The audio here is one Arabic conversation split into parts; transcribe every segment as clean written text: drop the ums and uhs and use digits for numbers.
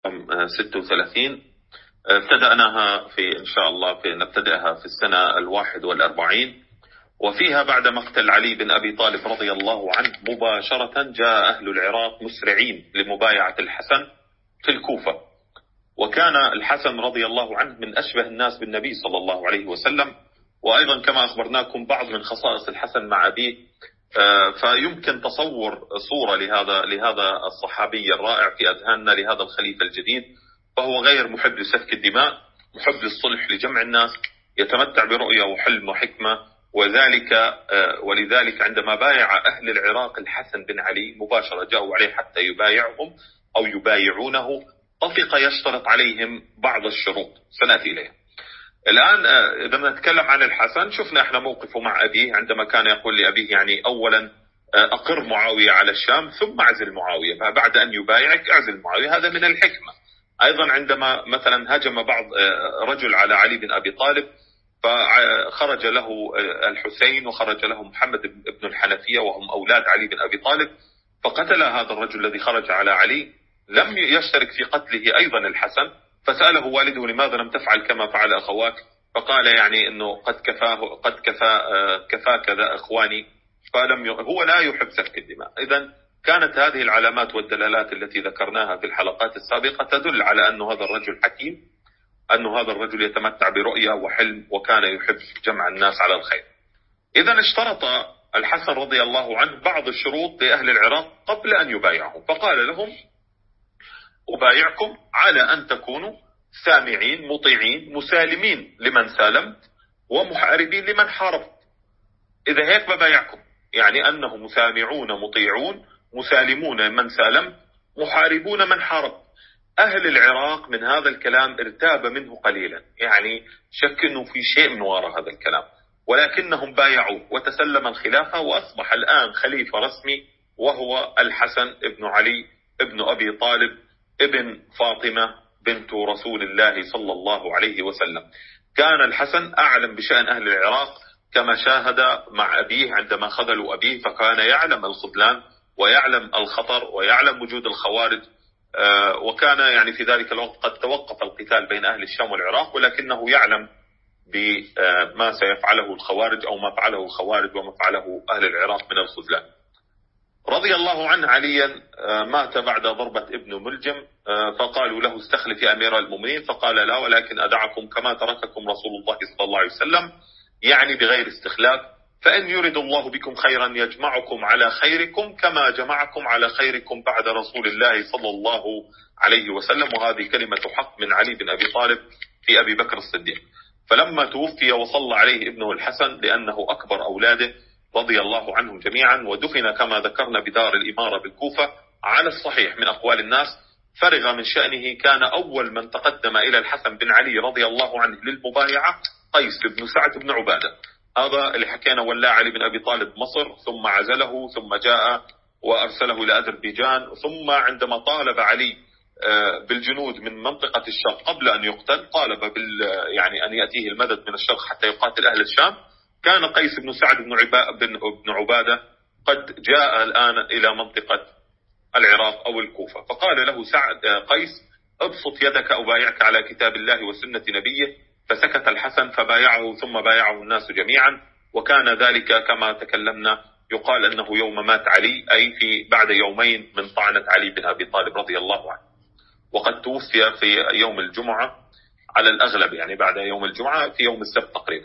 36. ابتدأناها إن شاء الله نبتدأها في السنة 41. وفيها بعد مقتل علي بن أبي طالب رضي الله عنه مباشرة جاء أهل العراق مسرعين لمبايعة الحسن في الكوفة. وكان الحسن رضي الله عنه من أشبه الناس بالنبي صلى الله عليه وسلم، وأيضا كما أخبرناكم بعض من خصائص الحسن مع أبيه. فيمكن تصور صورة لهذا الصحابي الرائع في أذهاننا، لهذا الخليفة الجديد. فهو غير محب لسفك الدماء، محب للصلح لجمع الناس، يتمتع برؤية وحلم وحكمة. ولذلك عندما بايع أهل العراق الحسن بن علي مباشرة، جاءوا عليه حتى يبايعهم أو يبايعونه، طفق يشترط عليهم بعض الشروط سنأتي إليها. الآن إذا نتكلم عن الحسن، شفنا احنا موقفه مع أبيه عندما كان يقول لأبيه يعني أولا أقر معاوية على الشام ثم أعزل معاوية، فبعد أن يبايعك أعزل معاوية. هذا من الحكمة. أيضا عندما مثلا هجم بعض رجل على علي بن أبي طالب، فخرج له الحسين وخرج له محمد بن الحنفية وهم أولاد علي بن أبي طالب، فقتل هذا الرجل الذي خرج على علي. لم يشترك في قتله أيضا الحسن، فسأله والده لماذا لم تفعل كما فعل أخواك؟ فقال يعني أنه قد كفاك ذا إخواني. هو لا يحب سفك الدماء. إذن كانت هذه العلامات والدلالات التي ذكرناها في الحلقات السابقة تدل على أن هذا الرجل حكيم، أن هذا الرجل يتمتع برؤية وحلم، وكان يحب جمع الناس على الخير. إذن اشترط الحسن رضي الله عنه بعض الشروط لأهل العراق قبل أن يبايعهم، فقال لهم: أبايعكم على أن تكونوا سامعين مطيعين مسالمين لمن سالمت ومحاربين لمن حاربت. إذا هيك ببايعكم، يعني أنه مسامعون مطيعون مسالمون من سالمت محاربون من حاربت. أهل العراق من هذا الكلام ارتاب منه قليلا، يعني شك أنه في شيء من وراء هذا الكلام، ولكنهم بايعوا وتسلم الخلافة، وأصبح الآن خليفة رسمي، وهو الحسن ابن علي ابن أبي طالب ابن فاطمة بنت رسول الله صلى الله عليه وسلم. كان الحسن أعلم بشأن أهل العراق، كما شاهد مع أبيه عندما خذلوا أبيه، فكان يعلم الخذلان ويعلم الخطر ويعلم وجود الخوارج. وكان يعني في ذلك الوقت قد توقف القتال بين أهل الشام والعراق، ولكنه يعلم بما سيفعله الخوارج أو ما فعله الخوارج وما فعله أهل العراق من الخذلان. رضي الله عنه عليا مات بعد ضربة ابن ملجم، فقالوا له: استخلف يا أمير المؤمنين، فقال: لا، ولكن أدعكم كما ترككم رسول الله صلى الله عليه وسلم، يعني بغير استخلاف. فإن يرد الله بكم خيرا يجمعكم على خيركم كما جمعكم على خيركم بعد رسول الله صلى الله عليه وسلم. وهذه كلمة حق من علي بن أبي طالب في أبي بكر الصديق. فلما توفي وصلى عليه ابنه الحسن لأنه أكبر أولاده رضي الله عنهم جميعا، ودفن كما ذكرنا بدار الإمارة بالكوفة على الصحيح من أقوال الناس. فرغ من شأنه، كان أول من تقدم إلى الحسن بن علي رضي الله عنه للمبايعة قيس بن سعد بن عبادة. هذا اللي حكينا ولا علي بن أبي طالب مصر، ثم عزله، ثم جاء وأرسله إلى أذربيجان. ثم عندما طالب علي بالجنود من منطقة الشرق قبل أن يقتل، طالب يعني أن يأتيه المدد من الشرق حتى يقاتل أهل الشام. كان قيس بن سعد بن عبادة قد جاء الآن إلى منطقة العراق أو الكوفة، فقال له قيس: ابسط يدك أبايعك على كتاب الله وسنة نبيه. فسكت الحسن فبايعه، ثم بايعه الناس جميعا. وكان ذلك كما تكلمنا، يقال أنه يوم مات علي، أي بعد يومين من طعنة علي بن أبي طالب رضي الله عنه. وقد توفي في يوم الجمعة على الأغلب، يعني بعد يوم الجمعة في يوم السبت تقريبا.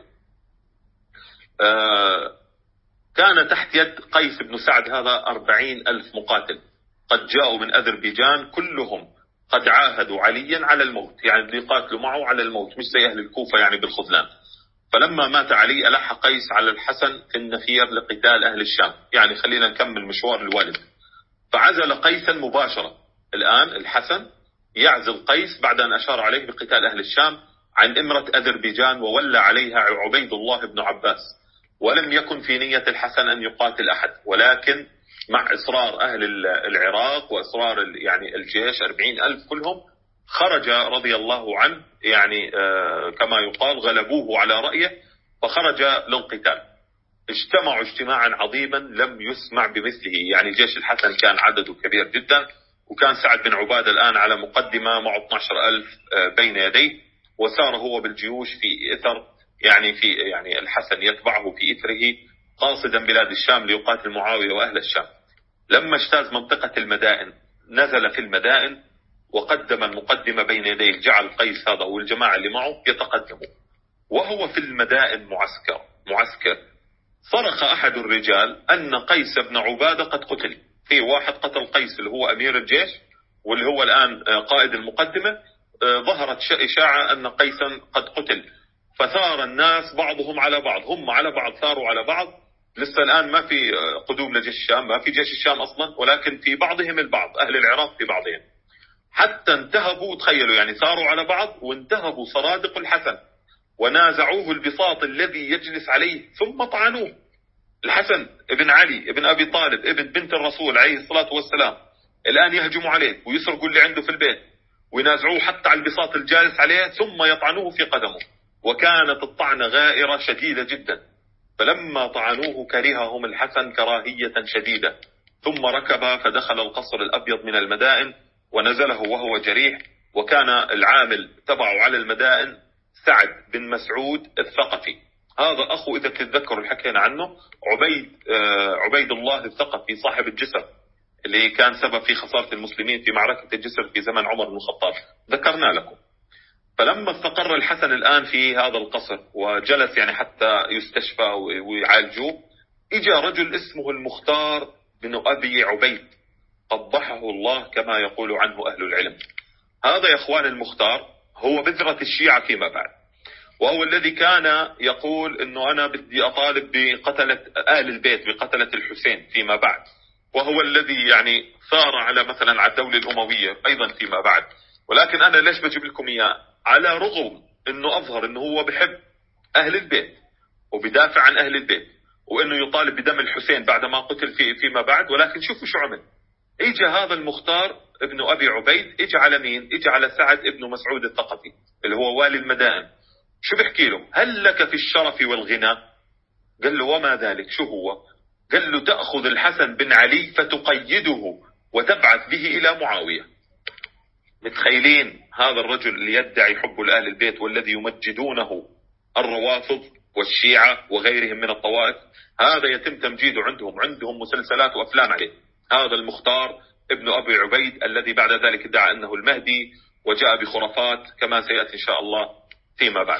كان تحت يد قيس بن سعد هذا 40,000 مقاتل قد جاءوا من أذربيجان، كلهم قد عاهدوا عليا على الموت، يعني اللي يقاتلوا معه على الموت، مش زي أهل الكوفة يعني بالخذلان. فلما مات علي ألح قيس على الحسن في النفير لقتال أهل الشام، يعني خلينا نكمل مشوار الوالد. فعزل قيسا مباشرة. الآن الحسن يعزل قيس بعد أن أشار عليه بقتال أهل الشام عن إمرة أذربيجان، وولى عليها عبيد الله بن عباس. ولم يكن في نية الحسن أن يقاتل أحد، ولكن مع إصرار أهل العراق وإصرار يعني الجيش 40,000 كلهم، خرج رضي الله عنه، يعني كما يقال غلبوه على رأيه، فخرج للقتال. اجتمعوا اجتماعا عظيما لم يسمع بمثله، يعني جيش الحسن كان عدده كبير جدا، وكان سعد بن عبادة الآن على مقدمة مع 12,000 بين يديه، وسار هو بالجيوش في إثر يعني الحسن يتبعه في إثره قاصدا بلاد الشام ليقاتل معاوية وأهل الشام. لما اجتاز منطقة المدائن نزل في المدائن وقدم المقدمة بين يديه، جعل قيس هذا والجماعة اللي معه يتقدموا، وهو في المدائن معسكر صرخ أحد الرجال أن قيس بن عبادة قد قتل. في واحد قتل قيس اللي هو أمير الجيش واللي هو الآن قائد المقدمة، ظهرت إشاعة أن قيسا قد قتل، فثار الناس بعضهم على بعض، هم على بعض ثاروا على بعض. لسه الآن ما في قدوم لجيش الشام، ما في جيش الشام أصلا، ولكن في بعضهم البعض، أهل العراق في بعضهم، حتى انتهبوا، تخيلوا يعني ثاروا على بعض وانتهبوا صرادق الحسن ونازعوه البساط الذي يجلس عليه ثم طعنوه. الحسن ابن علي ابن أبي طالب ابن بنت الرسول عليه الصلاة والسلام الآن يهجموا عليه ويسرقوا اللي عنده في البيت وينازعوه حتى على البساط الجالس عليه ثم يطعنوه في قدمه، وكانت الطعنة غائرة شديدة جدا. فلما طعنوه كرههم الحسن كراهية شديدة، ثم ركب فدخل القصر الأبيض من المدائن ونزله وهو جريح. وكان العامل تبعه على المدائن سعد بن مسعود الثقفي، هذا أخو إذا تتذكروا حكينا عنه عبيد الله الثقفي صاحب الجسر اللي كان سبب في خسارة المسلمين في معركة الجسر في زمن عمر بن الخطاب، ذكرنا لكم. فلما استقر الحسن الآن في هذا القصر وجلس يعني حتى يستشفى ويعالجوه، إجا رجل اسمه المختار بن أبي عبيد قبحه الله كما يقول عنه أهل العلم. هذا يا إخوان المختار هو بذرة الشيعة فيما بعد، وهو الذي كان يقول أنه أنا بدي أطالب بقتلة آل البيت، بقتلة الحسين فيما بعد، وهو الذي يعني ثار على مثلا على الدولة الأموية أيضا فيما بعد. ولكن أنا ليش بجيب لكم إياه؟ على رغم أنه أظهر أنه هو بحب أهل البيت وبدافع عن أهل البيت وأنه يطالب بدم الحسين بعدما قتل فيما بعد، ولكن شوفوا شو عمل. إجا هذا المختار ابن أبي عبيد إجا على مين؟ إجا على سعد ابن مسعود الثقفي اللي هو والي المدائن. شو بيحكي له؟ هل لك في الشرف والغنى؟ قال له وما ذلك؟ شو هو؟ قال له تأخذ الحسن بن علي فتقيده وتبعث به إلى معاوية. متخيلين هذا الرجل اللي يدعي حب لأهل البيت والذي يمجدونه الروافض والشيعة وغيرهم من الطوائف، هذا يتم تمجيده عندهم مسلسلات وأفلام عليه. هذا المختار ابن أبي عبيد الذي بعد ذلك ادعى أنه المهدي وجاء بخرافات كما سيأتي إن شاء الله فيما بعد.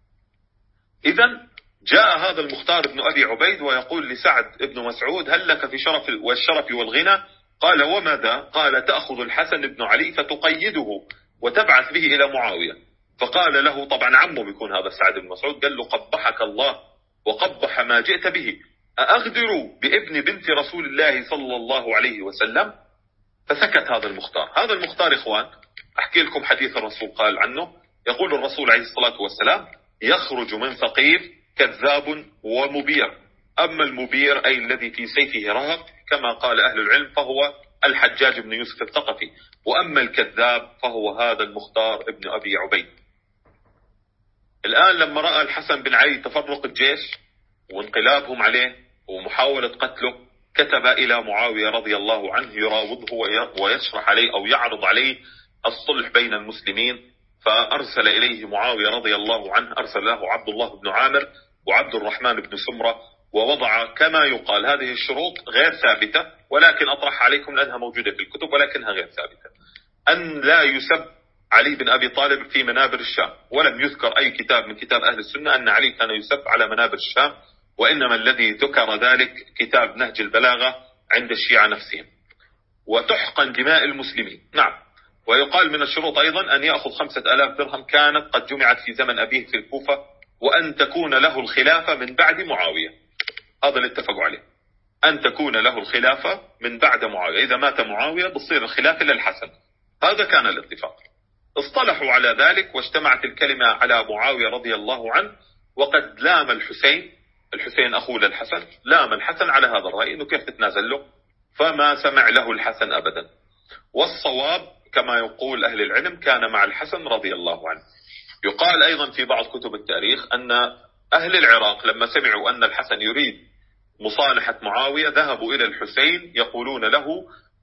إذن جاء هذا المختار ابن أبي عبيد ويقول لسعد ابن مسعود هل لك في الشرف والغنى؟ قال وماذا؟ قال تأخذ الحسن بن علي فتقيده وتبعث به إلى معاوية. فقال له طبعا عمه بيكون هذا سعد بن مسعود، قال له قبحك الله وقبح ما جئت به، أأغدر بابن بنت رسول الله صلى الله عليه وسلم؟ فسكت هذا المختار. هذا المختار إخوان أحكي لكم حديث الرسول قال عنه، يقول الرسول عليه الصلاة والسلام يخرج من ثقيف كذاب ومبير، أما المبير أي الذي في سيفه رهق كما قال أهل العلم فهو الحجاج بن يوسف الثقفي، وأما الكذاب فهو هذا المختار ابن أبي عبيد. الآن لما رأى الحسن بن علي تفرق الجيش وانقلابهم عليه ومحاولة قتله، كتب إلى معاوية رضي الله عنه يراوضه ويشرح عليه أو يعرض عليه الصلح بين المسلمين. فأرسل إليه معاوية رضي الله عنه، أرسل له عبد الله بن عامر وعبد الرحمن بن سمرة، ووضع كما يقال هذه الشروط غير ثابتة ولكن أطرح عليكم لأنها موجودة في الكتب ولكنها غير ثابتة، أن لا يسب علي بن أبي طالب في منابر الشام، ولم يذكر أي كتاب من كتاب أهل السنة أن علي كان يسب على منابر الشام، وإنما الذي ذكر ذلك كتاب نهج البلاغة عند الشيعة نفسهم. وتحقن دماء المسلمين، نعم. ويقال من الشروط أيضا أن يأخذ 5000 درهم كانت قد جمعت في زمن أبيه في الكوفة، وأن تكون له الخلافة من بعد معاوية. هذا اللي اتفقوا عليه، أن تكون له الخلافة من بعد معاوية، إذا مات معاوية بتصير الخلافة للحسن. هذا كان الاتفاق. اصطلحوا على ذلك واجتمعت الكلمة على معاوية رضي الله عنه، وقد لام الحسين أخوه للحسن، لام الحسن على هذا الرأي أنه كيف تتنازل له، فما سمع له الحسن أبدا. والصواب كما يقول أهل العلم كان مع الحسن رضي الله عنه. يقال أيضا في بعض كتب التاريخ أن أهل العراق لما سمعوا أن الحسن يريد مصالحة معاوية ذهبوا إلى الحسين يقولون له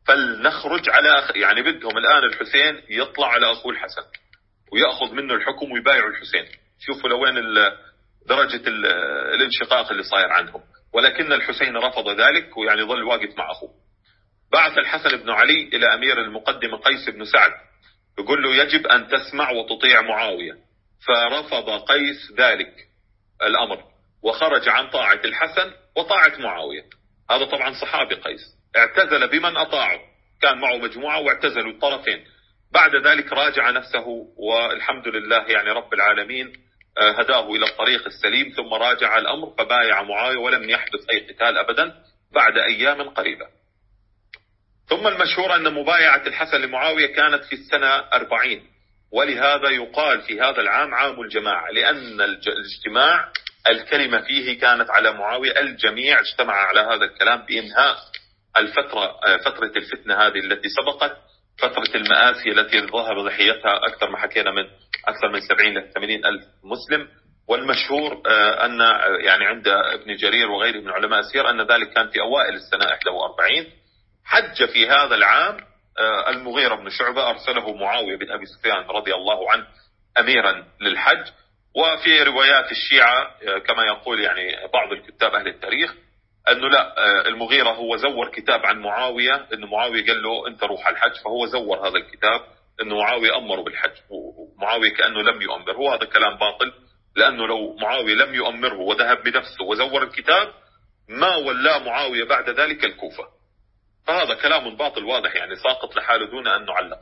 فلنخرج على يعني بدهم الآن الحسين يطلع على أخوه الحسن ويأخذ منه الحكم ويبايعوا الحسين. شوفوا لوين درجة الانشقاق اللي صاير عنهم. ولكن الحسين رفض ذلك ويعني ظل واقف مع أخوه. بعث الحسن بن علي إلى أمير المقدم قيس بن سعد يقول له يجب أن تسمع وتطيع معاوية، فرفض قيس ذلك الأمر وخرج عن طاعة الحسن وطاعة معاوية. هذا طبعا صحابي قيس، اعتزل بمن أطاعه، كان معه مجموعة واعتزلوا الطرفين. بعد ذلك راجع نفسه والحمد لله يعني رب العالمين هداه إلى الطريق السليم، ثم راجع الأمر فبايع معاوية ولم يحدث أي قتال أبدا بعد أيام قريبة. ثم المشهور أن مبايعة الحسن لمعاوية كانت في السنة 40، ولهذا يقال في هذا العام عام الجماعة، لأن الاجتماع الكلمة فيه كانت على معاوية. الجميع اجتمع على هذا الكلام بإنهاء فترة الفتنة هذه التي سبقت، فترة المآسي التي ظهر ضحيتها أكثر ما حكينا من أكثر من 70 إلى 80 ألف مسلم. والمشهور أن يعني عند ابن جرير وغيره من علماء السير أن ذلك كان في أوائل السنة 41. حج في هذا العام المغيرة بن شعبة، أرسله معاوية بن أبي سفيان رضي الله عنه أميرا للحج. وفي روايات الشيعة كما يقول يعني بعض الكتاب أهل التاريخ أنه لا، المغيرة هو زور كتاب عن معاوية، أنه معاوية قال له أنت روح الحج، فهو زور هذا الكتاب أنه معاوية أمره بالحج، ومعاوية كأنه لم يؤمر. هو هذا كلام باطل، لأنه لو معاوية لم يؤمره وذهب بنفسه وزور الكتاب ما ولا معاوية بعد ذلك الكوفة. فهذا كلام باطل واضح يعني ساقط لحاله دون أن نعلق.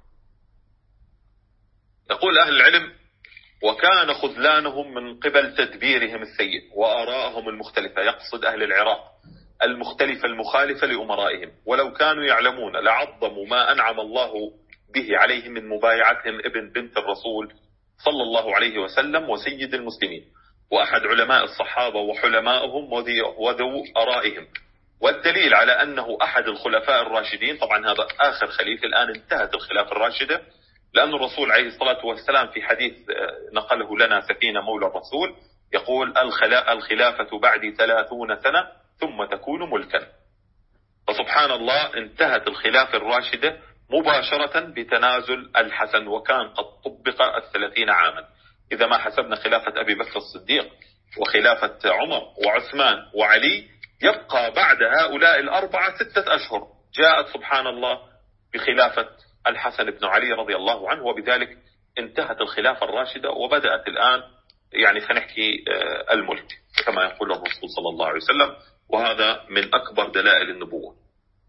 يقول أهل العلم وكان خذلانهم من قبل تدبيرهم السيء وآرائهم المختلفة، يقصد أهل العراق المختلفة المخالفة لأمرائهم، ولو كانوا يعلمون لعظموا ما أنعم الله به عليهم من مبايعتهم ابن بنت الرسول صلى الله عليه وسلم وسيد المسلمين وأحد علماء الصحابة وحلمائهم وذو آرائهم. والدليل على أنه أحد الخلفاء الراشدين، طبعا هذا آخر خليفة، الآن انتهت الخلافة الراشدة، لأن الرسول عليه الصلاة والسلام في حديث نقله لنا سفينة مولى الرسول يقول الخلافة بعد 30 سنة ثم تكون ملكا. فسبحان الله انتهت الخلافة الراشدة مباشرة بتنازل الحسن، وكان قد طبق 30 عاما إذا ما حسبنا خلافة أبي بكر الصديق وخلافة عمر وعثمان وعلي. يبقى بعد هؤلاء الأربعة 6 أشهر جاءت سبحان الله بخلافة الحسن بن علي رضي الله عنه، وبذلك انتهت الخلافة الراشدة وبدأت الآن يعني خنحكي الملك كما يقول الرسول صلى الله عليه وسلم، وهذا من أكبر دلائل النبوة.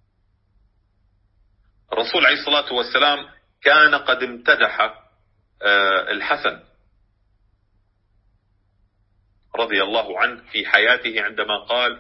الرسول عليه الصلاة والسلام كان قد امتدح الحسن رضي الله عنه في حياته عندما قال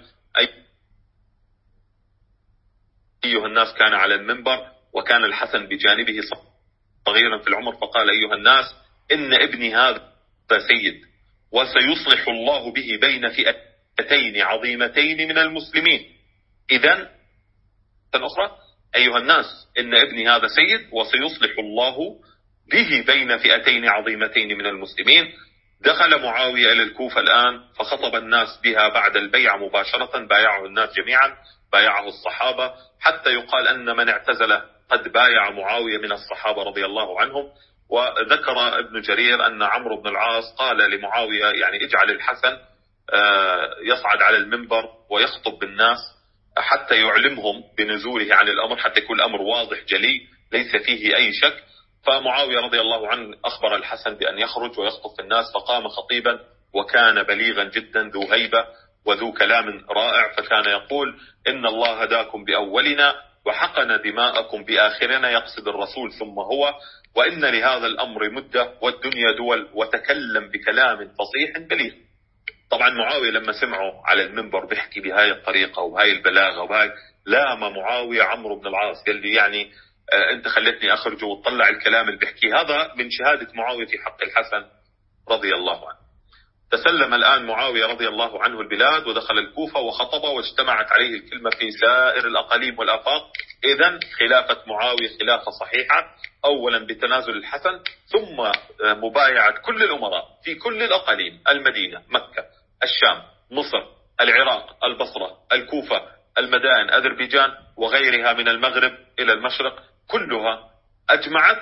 أيها الناس، كان على المنبر وكان الحسن بجانبه صغيرا في العمر، فقال أيها الناس إن ابني هذا سيد وسيصلح الله به بين فئتين عظيمتين من المسلمين. إذن أخرى أيها الناس إن ابني هذا سيد وسيصلح الله به بين فئتين عظيمتين من المسلمين. دخل معاوية إلى الكوفة الآن فخطب الناس بها بعد البيعة مباشرة، بايعه الناس جميعا، بايعه الصحابة، حتى يقال أن من اعتزل قد بايع معاوية من الصحابة رضي الله عنهم. وذكر ابن جرير أن عمرو بن العاص قال لمعاوية يعني اجعل الحسن يصعد على المنبر ويخطب بالناس حتى يعلمهم بنزوله عن الأمر، حتى يكون الأمر واضح جلي ليس فيه أي شك. فمعاوية رضي الله عنه أخبر الحسن بأن يخرج ويخطب في الناس، فقام خطيبا وكان بليغا جدا ذو هيبة وذو كلام رائع، فكان يقول إن الله هداكم بأولنا وحقن دماءكم بآخرنا، يقصد الرسول ثم هو، وإن لهذا الأمر مدة والدنيا دول، وتكلم بكلام فصيح بليغ. طبعا معاوية لما سمعوا على المنبر بيحكي بهاي الطريقة وبهاي البلاغة وبهاي، لام معاوية عمرو بن العاص قال لي يعني أنت خلتني أخرج وطلع الكلام اللي بيحكيه. هذا من شهادة معاوية في حق الحسن رضي الله عنه. تسلم الآن معاوية رضي الله عنه البلاد ودخل الكوفة وخطب، واجتمعت عليه الكلمة في سائر الأقاليم والآفاق. إذن خلافة معاوية خلافة صحيحة، أولا بتنازل الحسن، ثم مبايعة كل الأمراء في كل الأقاليم، المدينة، مكة، الشام، مصر، العراق، البصرة، الكوفة، المدائن أذربيجان وغيرها من المغرب إلى المشرق كلها أجمعت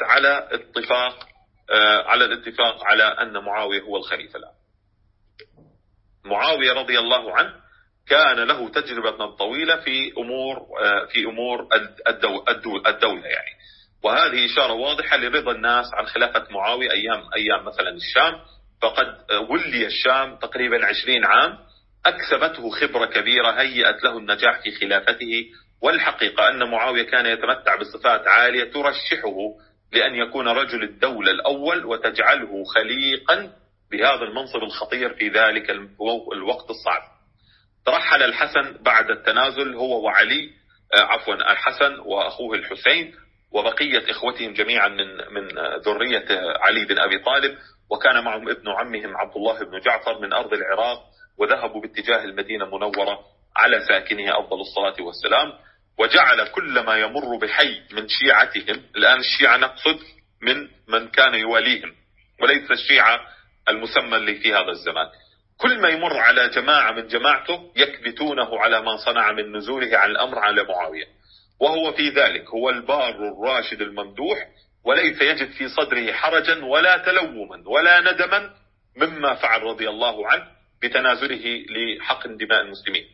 على الاتفاق على أن معاوية هو الخليفة الآن. معاوية رضي الله عنه كان له تجربة طويلة في أمور الدولة يعني، وهذه إشارة واضحة لرضا الناس عن خلافة معاوية أيام مثلا الشام. فقد ولي الشام تقريبا 20 عام، أكسبته خبرة كبيرة هيأت له النجاح في خلافته. والحقيقة أن معاوية كان يتمتع بصفات عالية ترشحه لأن يكون رجل الدولة الأول وتجعله خليقا بهذا المنصب الخطير في ذلك الوقت الصعب. ترحل الحسن بعد التنازل هو وعلي، الحسن وأخوه الحسين وبقية إخوتهم جميعا من ذرية علي بن أبي طالب، وكان معهم ابن عمهم عبد الله بن جعفر من أرض العراق، وذهبوا باتجاه المدينة المنورة على ساكنها أفضل الصلاة والسلام. وجعل كل ما يمر بحي من شيعتهم، الآن الشيعة نقصد من كان يواليهم وليس الشيعة المسمى اللي في هذا الزمان، كل ما يمر على جماعة من جماعته يكبتونه على ما صنع من نزوله عن الأمر على معاوية، وهو في ذلك هو البار الراشد الممدوح، وليس يجد في صدره حرجا ولا تلوما ولا ندما مما فعل رضي الله عنه بتنازله لحقن دماء المسلمين.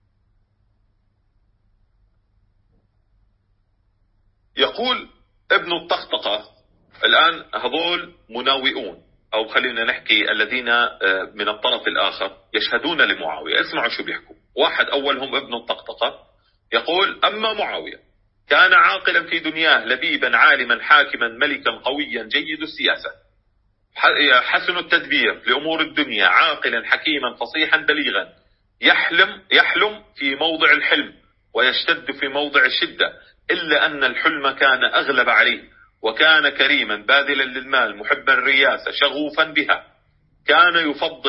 يقول ابن الطقطقة الآن هذول مناوئون، أو خلينا نحكي الذين من الطرف الآخر يشهدون لمعاوية. اسمعوا شو بيحكوا. واحد أولهم ابن الطقطقة يقول: أما معاوية كان عاقلا في دنياه، لبيبا عالما حاكما ملكا قويا جيد السياسة، حسن التدبير لأمور الدنيا، عاقلا حكيما فصيحا بليغا، يحلم في موضع الحلم ويشتد في موضع الشدة، إلا أن الحلم كان أغلب عليه، وكان كريما باذلا للمال محبا الرياسة شغوفا بها، كان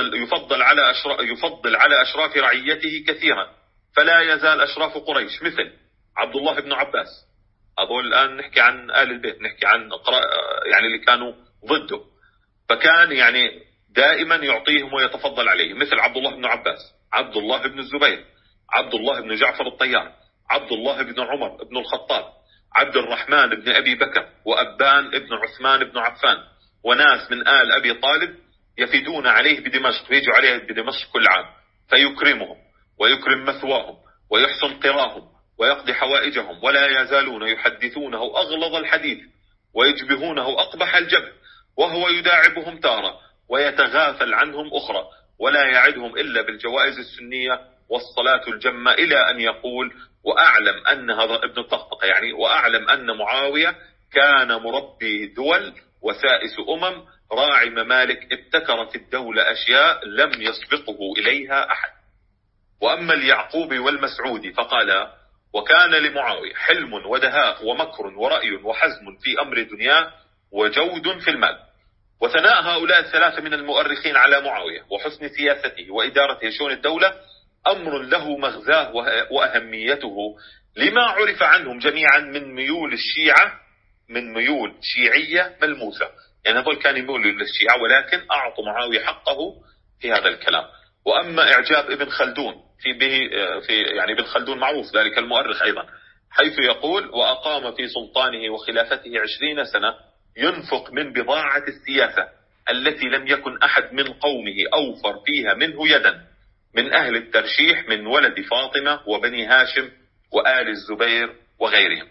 يفضل على أشراف رعيته كثيرا، فلا يزال أشراف قريش مثل عبد الله بن عباس. أقول الآن نحكي عن آل البيت، نحكي عن يعني اللي كانوا ضده، فكان يعني دائما يعطيهم ويتفضل عليهم، مثل عبد الله بن عباس، عبد الله بن الزبير، عبد الله بن جعفر الطيار، عبد الله بن عمر بن الخطاب، عبد الرحمن بن أبي بكر، وأبان بن عثمان بن عفان، وناس من آل أبي طالب يفيدون عليه بدمشق، يجوا عليه بدمشق كل عام فيكرمهم ويكرم مثواهم ويحسن قراهم ويقضي حوائجهم، ولا يزالون يحدثونه أغلظ الحديث ويجبهونه أقبح الجبه، وهو يداعبهم تارة ويتغافل عنهم أخرى، ولا يعدهم إلا بالجوائز السنية والصلاة الجمة، إلى أن يقول: وأعلم أن هذا ابن الطقطقة يعني، وأعلم أن معاوية كان مربي دول وسائس راعي ممالك، ابتكر في الدولة أشياء لم يسبقه إليها أحد. وأما اليعقوبي والمسعودي فقال: وكان لمعاوية حلم ودهاء ومكر ورأي وحزم في أمر دنياه وجود في المال. وثناء هؤلاء الثلاثة من المؤرخين على معاوية وحسن سياسته وإدارته شؤون الدولة أمر له مغزاه وأهميته، لما عرف عنهم جميعا من ميول الشيعة، من ميول شيعية ملموسة، يعني هذول كانوا يميلوا للشيعة ولكن أعطوا معاوية حقه في هذا الكلام. وأما إعجاب ابن خلدون يعني ابن خلدون معروف ذلك المؤرخ أيضا، حيث يقول: وأقام في سلطانه وخلافته 20 سنة ينفق من بضاعة السياسة التي لم يكن أحد من قومه أوفر فيها منه يدا، من أهل الترشيح من ولد فاطمة وبني هاشم وآل الزبير وغيرهم.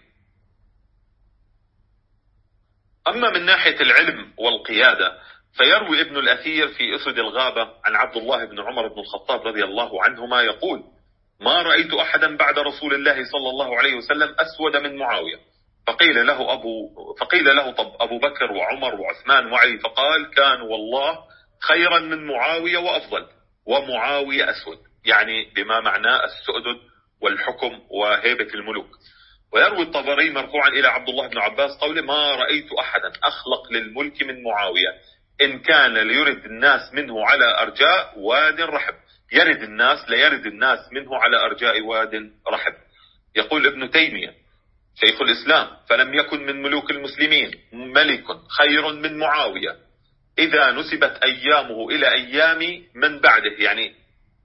أما من ناحية العلم والقيادة فيروي ابن الأثير في أسد الغابة عن عبد الله بن عمر بن الخطاب رضي الله عنهما يقول: ما رأيت أحدا بعد رسول الله صلى الله عليه وسلم أسود من معاوية. فقيل له طب أبو بكر وعمر وعثمان وعلي، فقال: كانوا والله خيرا من معاوية وأفضل، ومعاوية أسود، يعني بما معناه السؤدد والحكم وهيبة الملوك. ويروي الطبري مرفوعا إلى عبد الله بن عباس قوله: ما رأيت أحدا أخلق للملك من معاوية، إن كان ليرد الناس منه على أرجاء واد رحب. ليرد الناس منه على أرجاء واد رحب. يقول ابن تيمية شيخ الإسلام: فلم يكن من ملوك المسلمين ملك خير من معاوية إذا نسبت أيامه إلى أيام من بعده، يعني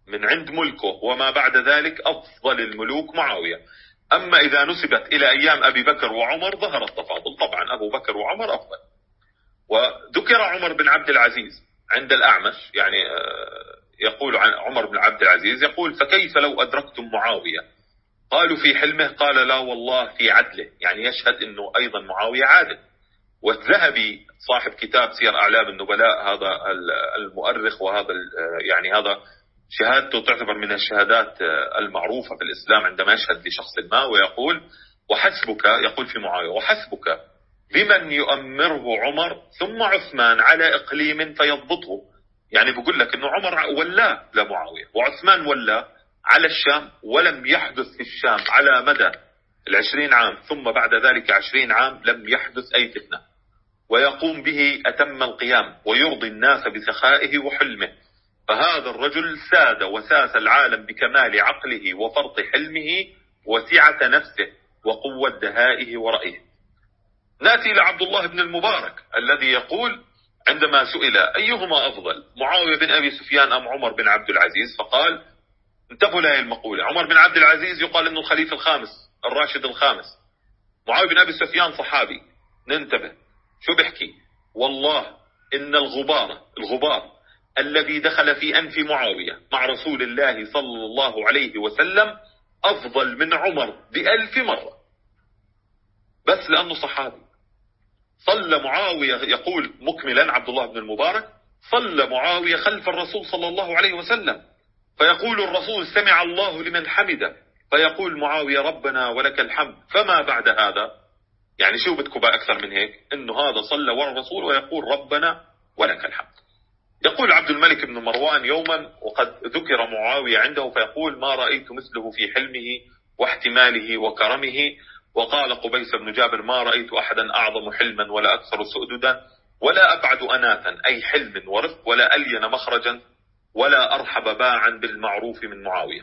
من عند ملكه وما بعد ذلك أفضل الملوك معاوية. أما إذا نسبت إلى أيام أبي بكر وعمر ظهر التفاضل، طبعا أبو بكر وعمر أفضل. وذكر عمر بن عبد العزيز عند الأعمش، يعني يقول عن عمر بن عبد العزيز يقول: فكيف لو أدركتم معاوية؟ قالوا: في حلمه؟ قال: لا والله في عدله، يعني يشهد أنه أيضا معاوية عادل. والذهبي صاحب كتاب سير أعلام النبلاء، هذا المؤرخ، وهذا يعني هذا شهادته تعتبر من الشهادات المعروفة في الإسلام عندما يشهد لشخص ما، ويقول: وحسبك، يقول في معاوية: وحسبك بمن يؤمره عمر ثم عثمان على إقليم فيضبطه. يعني بيقول لك أنه عمر ولا لمعاوية، وعثمان ولا على الشام، ولم يحدث في الشام على مدى 20 عام ثم بعد ذلك 20 عام لم يحدث أي فتنة، ويقوم به أتم القيام ويرضي الناس بسخائه وحلمه. فهذا الرجل ساد وساس العالم بكمال عقله وفرط حلمه وسعة نفسه وقوة دهائه ورأيه. نأتي إلى عبد الله بن المبارك الذي يقول عندما سئل أيهما أفضل، معاوية بن أبي سفيان أم عمر بن عبد العزيز؟ فقال: انتبهوا لهذه المقولة، عمر بن عبد العزيز يقال أنه الخليفة الخامس الراشد الخامس، معاوية بن أبي سفيان صحابي. ننتبه شو بحكي: والله إن الغبار الذي دخل في أنف معاوية مع رسول الله صلى الله عليه وسلم أفضل من عمر ب1000 مرة، بس لأنه صحابي. صلى معاوية، يقول مكملا عبد الله بن المبارك: صلى معاوية خلف الرسول صلى الله عليه وسلم، فيقول الرسول: سمع الله لمن حمده، فيقول معاوية: ربنا ولك الحمد. فما بعد هذا، يعني شو بدكم بقى أكثر من هيك؟ إنه هذا صلى ورا الرسول ويقول: ربنا ولك الحمد. يقول عبد الملك بن مروان يوما وقد ذكر معاوية عنده، فيقول: ما رأيت مثله في حلمه واحتماله وكرمه. وقال قبيس بن جابر: ما رأيت أحدا أعظم حلما ولا أكثر سؤددا ولا أبعد أناتا، أي حلم ورفق، ولا ألين مخرجا ولا أرحب باعا بالمعروف من معاوية.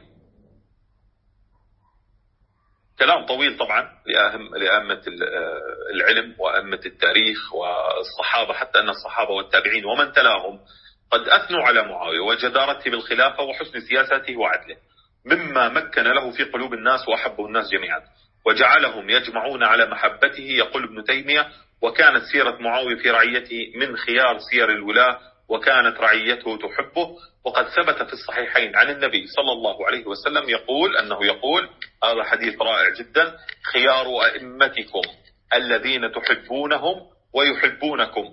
كلام طويل طبعا لأئمة العلم وأئمة التاريخ والصحابة، حتى أن الصحابة والتابعين ومن تلاهم قد أثنوا على معاوية وجدارته بالخلافة وحسن سياسته وعدله، مما مكن له في قلوب الناس وأحبه الناس جميعا وجعلهم يجمعون على محبته. يقول ابن تيمية: وكانت سيرة معاوية في رعيته من خيار سير الولاة، وكانت رعيته تحبه. وقد ثبت في الصحيحين عن النبي صلى الله عليه وسلم أنه يقول، هذا حديث رائع جدا: خيار أئمتكم الذين تحبونهم ويحبونكم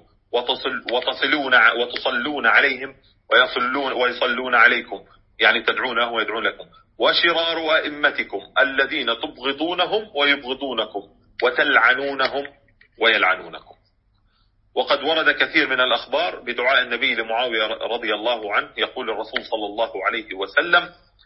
وتصلون عليهم ويصلون عليكم، يعني تدعونهم ويدعون لكم. وشرار أئمتكم الذين تبغضونهم ويبغضونكم وتلعنونهم ويلعنونكم. وقد ورد كثير من الأخبار بدعاء النبي لمعاوية رضي الله عنه. يقول الرسول صلى الله عليه وسلم،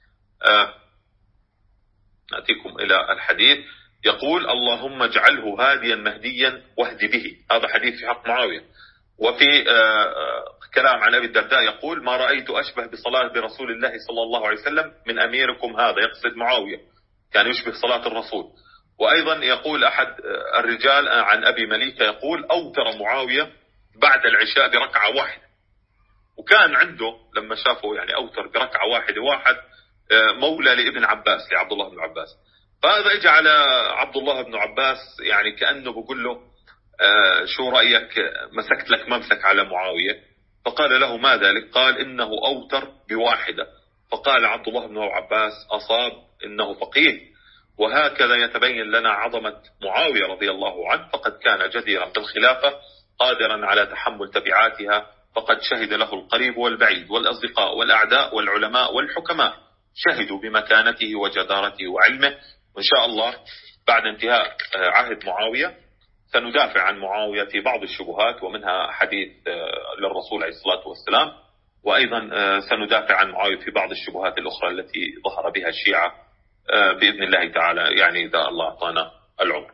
نأتيكم إلى الحديث، يقول: اللهم اجعله هاديا مهديا واهد به. هذا حديث في حق معاوية. وفي كلام عن أبي الدرداء يقول: ما رأيت أشبه بصلاة برسول الله صلى الله عليه وسلم من أميركم هذا، يقصد معاوية، كان يشبه صلاة الرسول. وأيضا يقول أحد الرجال عن أبي مليكة يقول: أوتر معاوية بعد العشاء بركعة واحدة. وكان عنده لما شافه يعني أوتر بركعة واحدة واحد مولى لابن عباس، لعبد الله بن عباس. فهذا اجى على عبد الله بن عباس يعني كأنه بيقول له: شو رأيك مسكت لك ممسك على معاوية؟ فقال له: ما ذلك؟ قال: إنه أوتر بواحدة. فقال عبد الله بن عباس: أصاب، إنه فقيه. وهكذا يتبين لنا عظمة معاوية رضي الله عنه، فقد كان جديرا بالخلافة قادرا على تحمل تبعاتها، فقد شهد له القريب والبعيد والأصدقاء والأعداء والعلماء والحكماء، شهدوا بمكانته وجدارته وعلمه. وإن شاء الله بعد انتهاء عهد معاوية سندافع عن معاوية في بعض الشبهات، ومنها حديث للرسول عليه الصلاة والسلام، وأيضا سندافع عن معاوية في بعض الشبهات الأخرى التي ظهر بها الشيعة بإذن الله تعالى، يعني إذا الله أعطانا العمر.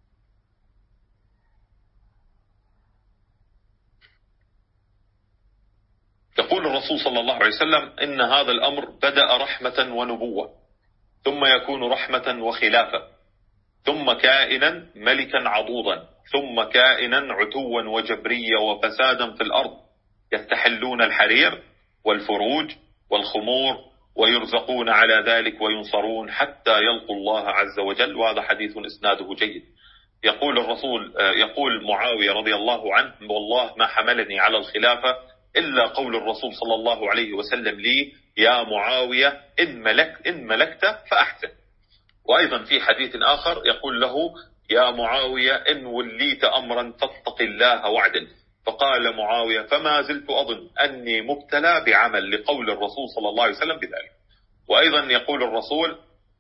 يقول الرسول صلى الله عليه وسلم: إن هذا الأمر بدأ رحمة ونبوة، ثم يكون رحمة وخلافة، ثم كائنا ملكا عضوضا، ثم كائنا عتوا وجبريا وفسادا في الأرض، يستحلون الحرير والفروج والخمور ويرزقون على ذلك وينصرون حتى يلقوا الله عز وجل. وهذا حديث إسناده جيد. يقول الرسول، يقول معاوية رضي الله عنه: والله ما حملني على الخلافة إلا قول الرسول صلى الله عليه وسلم لي: يا معاوية إن ملكت فأحسن. وأيضا في حديث آخر يقول له: يا معاوية إن وليت أمرا فاتق الله واعدل. فقال معاوية: فما زلت أظن أني مبتلى بعمل لقول الرسول صلى الله عليه وسلم بذلك. وأيضا يقول الرسول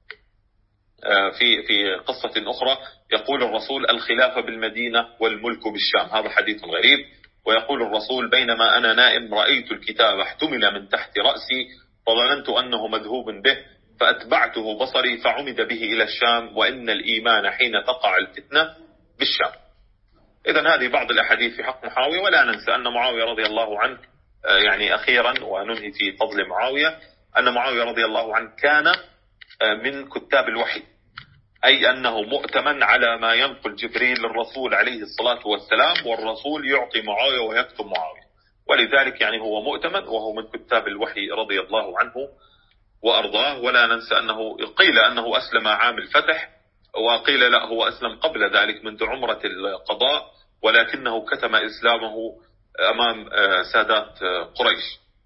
في قصة أخرى، يقول الرسول: الخلافة بالمدينة والملك بالشام. هذا حديث غريب. ويقول الرسول: بينما أنا نائم رأيت الكتاب احتمل من تحت رأسي فظننت أنه مذهوب به فأتبعته بصري فعمد به إلى الشام، وإن الإيمان حين تقع الفتنة بالشام. إذن هذه بعض الأحاديث في حق معاوية. ولا ننسى أن معاوية رضي الله عنه، يعني أخيرا وننهي في فضل معاوية، أن معاوية رضي الله عنه كان من كتاب الوحي، أي أنه مؤتمن على ما ينقل جبريل للرسول عليه الصلاة والسلام، والرسول يعطي معاوية ويكتب معاوية، ولذلك يعني هو مؤتمن وهو من كتاب الوحي رضي الله عنه وأرضاه. ولا ننسى أنه قيل أنه أسلم عام الفتح، وقيل لا هو أسلم قبل ذلك منذ عمرة القضاء، ولكنه كتم إسلامه أمام سادات قريش.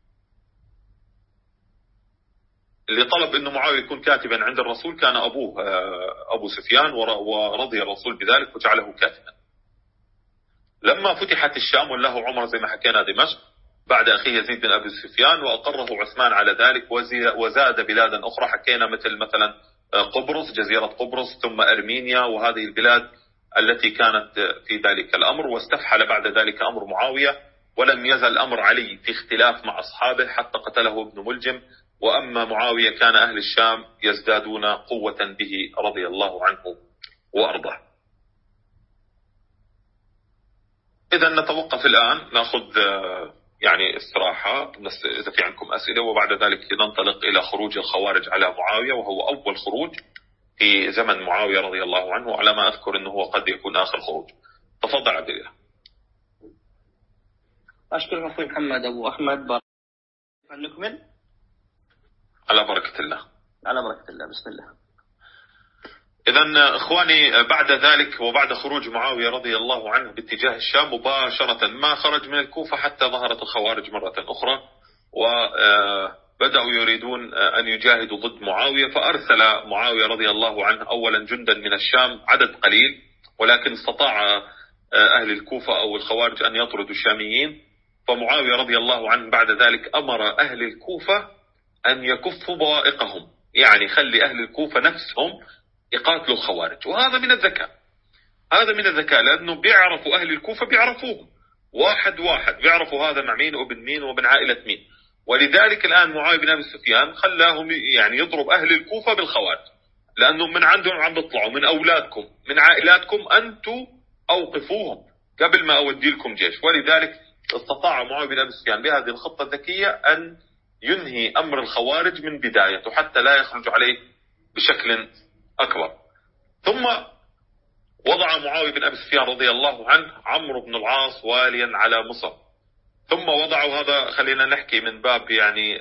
اللي طلب أنه معاوية يكون كاتبا عند الرسول كان أبوه أبو سفيان، ورضي الرسول بذلك وجعله كاتبا. لما فتحت الشام وله عمر زي ما حكينا دمشق بعد أخيه يزيد بن أبي سفيان، وأقره عثمان على ذلك، وزاد بلادا أخرى حكينا مثلا قبرص، جزيرة قبرص، ثم أرمينيا، وهذه البلاد التي كانت في ذلك الأمر. واستفحل بعد ذلك أمر معاوية، ولم يزل أمر علي في اختلاف مع أصحابه حتى قتله ابن ملجم. وأما معاوية كان أهل الشام يزدادون قوة به رضي الله عنه وأرضاه. إذا نتوقف الآن، نأخذ يعني استراحة إذا في عندكم أسئلة، وبعد ذلك ننطلق إلى خروج الخوارج على معاوية، وهو أول خروج في زمن معاوية رضي الله عنه، على ما أذكر أنه هو قد يكون آخر خروج. تفضل عبد الله. أشكرك أخوي محمد أبو أحمد. نكمل على بركة الله. على بركة الله. بسم الله. إذن إخواني، بعد ذلك وبعد خروج معاوية رضي الله عنه باتجاه الشام مباشرة، ما خرج من الكوفة حتى ظهرت الخوارج مرة أخرى، وبدأوا يريدون أن يجاهدوا ضد معاوية. فأرسل معاوية رضي الله عنه أولا جندا من الشام عدد قليل، ولكن استطاع أهل الكوفة أو الخوارج أن يطردوا الشاميين. فمعاوية رضي الله عنه بعد ذلك أمر أهل الكوفة أن يكفوا بوائقهم، يعني خلي أهل الكوفة نفسهم يقاتلوا الخوارج. وهذا من الذكاء، هذا من الذكاء، لأنه بيعرفوا أهل الكوفة، بيعرفوهم واحد واحد، بيعرفوا هذا مع مين وابن مين وابن عائلة مين. ولذلك الآن معاوية بن أبي سفيان خلاهم يعني يضرب أهل الكوفة بالخوارج، لأنه من عندهم عم بيطلعوا من أولادكم من عائلاتكم، أنتم أوقفوهم قبل ما أودي لكم جيش. ولذلك استطاع معاوية بن أبي سفيان بهذه الخطة الذكية أن ينهي أمر الخوارج من بدايته حتى لا يخرج عليه بشكل أكبر. ثم وضع معاوية بن أبي سفيان رضي الله عنه عمرو بن العاص واليا على مصر. ثم وضعوا، هذا خلينا نحكي من باب يعني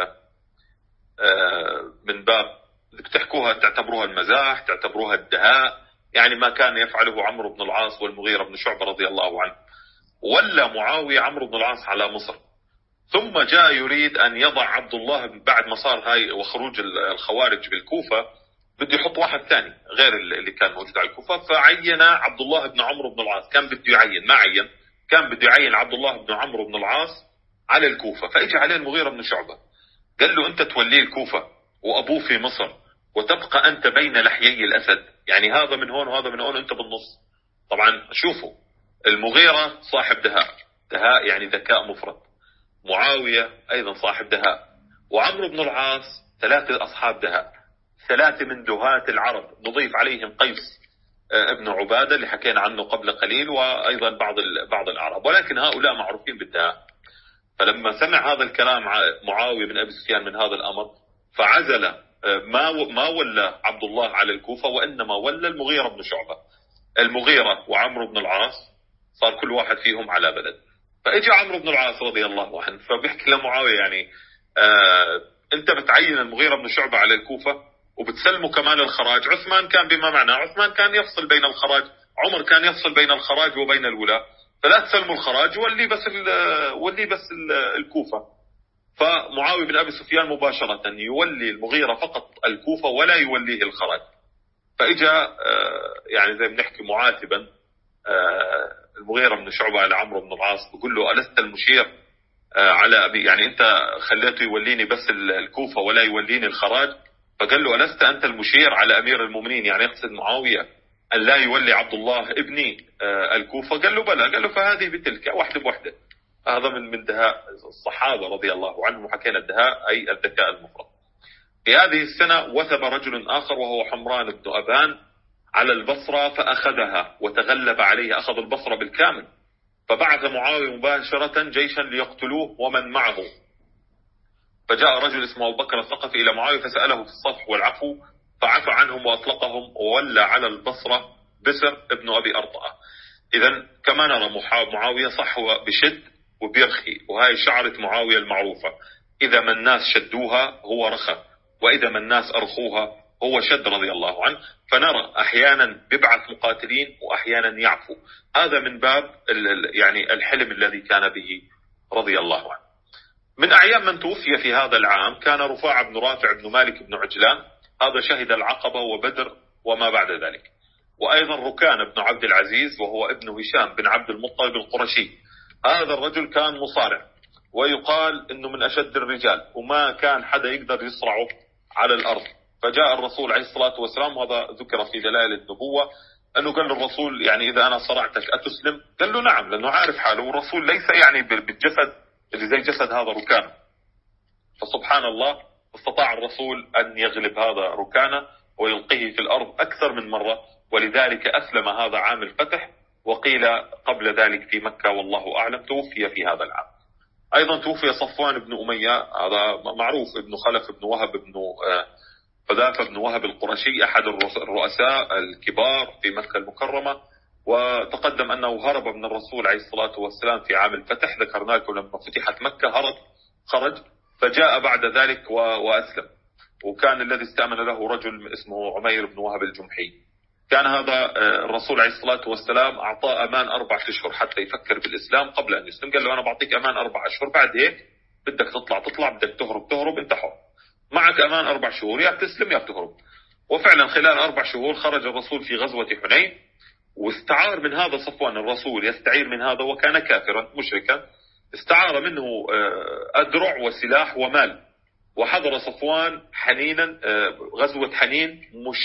من باب بتحكوها تعتبروها المزاح، تعتبروها الدهاء، يعني ما كان يفعله عمرو بن العاص والمغيرة بن شعبة رضي الله عنه. ولا معاوية عمرو بن العاص على مصر، ثم جاء يريد أن يضع عبد الله بعد ما صار هاي وخروج الخوارج بالكوفة، بده يحط واحد ثاني غير اللي كان موجود على الكوفة. فعين عبد الله بن عمرو بن العاص، كان بده يعين، ما عين، كان بده يعين عبد الله بن عمرو بن العاص على الكوفة. فإجى عليه المغيرة بن شعبة قال له: أنت تولي الكوفة وأبوه في مصر، وتبقى أنت بين لحيي الأسد، يعني هذا من هون وهذا من هون، أنت بالنص. طبعا شوفوا، المغيرة صاحب دهاء يعني ذكاء مفرط، معاوية أيضا صاحب دهاء، وعمرو بن العاص ثلاثة أصحاب دهاء، ثلاثة من دهاة العرب، نضيف عليهم قيس ابن عبادة اللي حكينا عنه قبل قليل، وأيضا بعض الأعراب، ولكن هؤلاء معروفين بالدهاء. فلما سمع هذا الكلام معاوية بن أبي سفيان من هذا الأمر، فعزل، ما ولى عبد الله على الكوفة، وإنما ولى المغيرة بن شعبة. المغيرة وعمرو بن العاص صار كل واحد فيهم على بلد. فإجى عمرو بن العاص رضي الله عنه فبيحكي لمعاوية يعني أنت بتعين المغيرة بن شعبة على الكوفة وبتسلمه كمان الخراج. عثمان كان بما معناه، عثمان كان يفصل بين الخراج، عمر كان يفصل بين الخراج وبين الولاة، فلا تسلموا الخراج ولي بس الكوفة. فمعاوية بن أبي سفيان مباشرة يولي المغيرة فقط الكوفة ولا يوليه الخراج. فإجا يعني زي بنحكي معاتبا المغيرة بن شعبة على عمرو بن العاص، بيقول له ألست المشير على أبي، يعني أنت خليته يوليني بس الكوفة ولا يوليني الخراج. فقال له ألست أنت المشير على أمير المؤمنين، يعني يقصد معاوية أن لا يولي عبد الله ابني الكوفة؟ قال له بلى. قال له فهذه بتلك، واحدة بوحدة. هذا من دهاء الصحابة رضي الله عنهم، وحكينا الدهاء أي الذكاء المفرط. في هذه السنة وثب رجل آخر وهو حمران بن أبان على البصرة فأخذها وتغلب عليه، أخذ البصرة بالكامل. فبعث معاوية مباشرة جيشا ليقتلوه ومن معه. فجاء رجل اسمه أبو بكر الثقفي إلى معاوية فسأله في الصفح والعفو، فعفى عنهم وأطلقهم وولى على البصرة بسر ابن أبي أرطأة. إذن كما نرى معاوية صحوة بشد وبيرخي، وهاي شعرة معاوية المعروفة، إذا ما الناس شدوها هو رخى، وإذا ما الناس أرخوها هو شد رضي الله عنه. فنرى أحيانا ببعث مقاتلين وأحيانا يعفو، هذا من باب يعني الحلم الذي كان به رضي الله عنه. من أعيان من توفي في هذا العام كان رفاعة بن رافع بن مالك بن عجلان، هذا شهد العقبة وبدر وما بعد ذلك. وأيضا ركان بن عبد العزيز وهو ابن هشام بن عبد المطلب القرشي، هذا الرجل كان مصارع ويقال إنه من أشد الرجال، وما كان حدا يقدر يصرعه على الأرض. فجاء الرسول عليه الصلاة والسلام، وهذا ذكر في دلائل النبوة، أنه قال للرسول يعني إذا أنا صرعتك أتسلم؟ قال له نعم، لأنه عارف حاله، والرسول ليس يعني بالجسد اللي زي جسد هذا ركان. فسبحان الله استطاع الرسول أن يغلب هذا ركانه ويلقيه في الأرض أكثر من مرة، ولذلك أسلم هذا عام الفتح، وقيل قبل ذلك في مكة والله أعلم. توفي في هذا العام. أيضا توفي صفوان بن أمية، هذا معروف، ابن خلف بن وهب بن حذافة بن وهب القرشي، أحد الرؤساء الكبار في مكة المكرمة. وتقدم أنه هرب من الرسول عليه الصلاة والسلام في عام الفتح، ذكرنا لكم لما فتحت مكة خرج، فجاء بعد ذلك وأسلم. وكان الذي استأمن له رجل اسمه عمير بن وهب الجمحي. كان هذا الرسول عليه الصلاة والسلام أعطاه أمان 4 أشهر حتى يفكر بالإسلام قبل أن يسلم. قال له أنا بعطيك أمان 4 أشهر، بعد هيك بدك تطلع، بدك تهرب أنت حر، معك أمان 4 شهور، يا بتسلم يا بتهرب. وفعلا خلال 4 شهور خرج الرسول في غزوة حنين، واستعار من هذا صفوان، الرسول يستعير من هذا وكان كافرا مشركا، استعار منه أدرع وسلاح ومال. وحضر صفوان حنينا غزوة حنين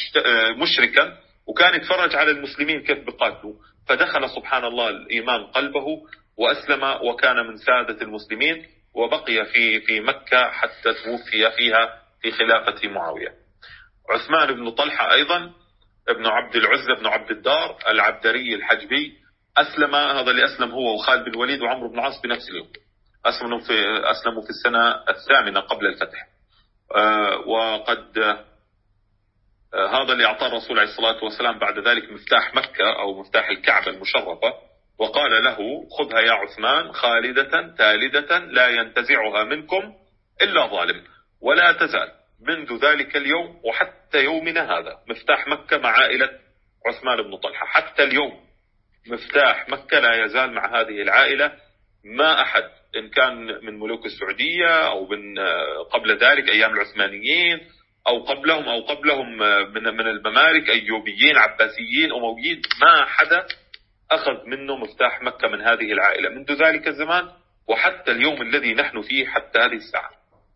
مشركا، وكان يتفرج على المسلمين كيف بقاتلوا، فدخل سبحان الله الإيمان قلبه وأسلم، وكان من سادة المسلمين، وبقي في مكة حتى توفي فيها في خلافة معاوية. عثمان بن طلحة أيضا ابن عبد العزة بن عبد الدار العبدري الحجبي أسلم، هذا اللي أسلم هو وخالد بن الوليد وعمرو بن العاص بنفس اليوم، أسلموا في السنة 8 قبل الفتح. وقد هذا اللي أعطاه الرسول عليه الصلاة والسلام بعد ذلك مفتاح مكة أو مفتاح الكعبة المشرفة، وقال له خذها يا عثمان خالدة تالدة لا ينتزعها منكم إلا ظالم، ولا تزال منذ ذلك اليوم وحتى يومنا هذا مفتاح مكة مع عائلة عثمان بن طلحة. حتى اليوم مفتاح مكة لا يزال مع هذه العائلة، ما أحد إن كان من ملوك السعودية أو من قبل ذلك أيام العثمانيين أو قبلهم من الممالك، أيوبيين عباسيين أمويين، ما حدا أخذ منه مفتاح مكة من هذه العائلة منذ ذلك الزمان وحتى اليوم الذي نحن فيه حتى هذه الساعة.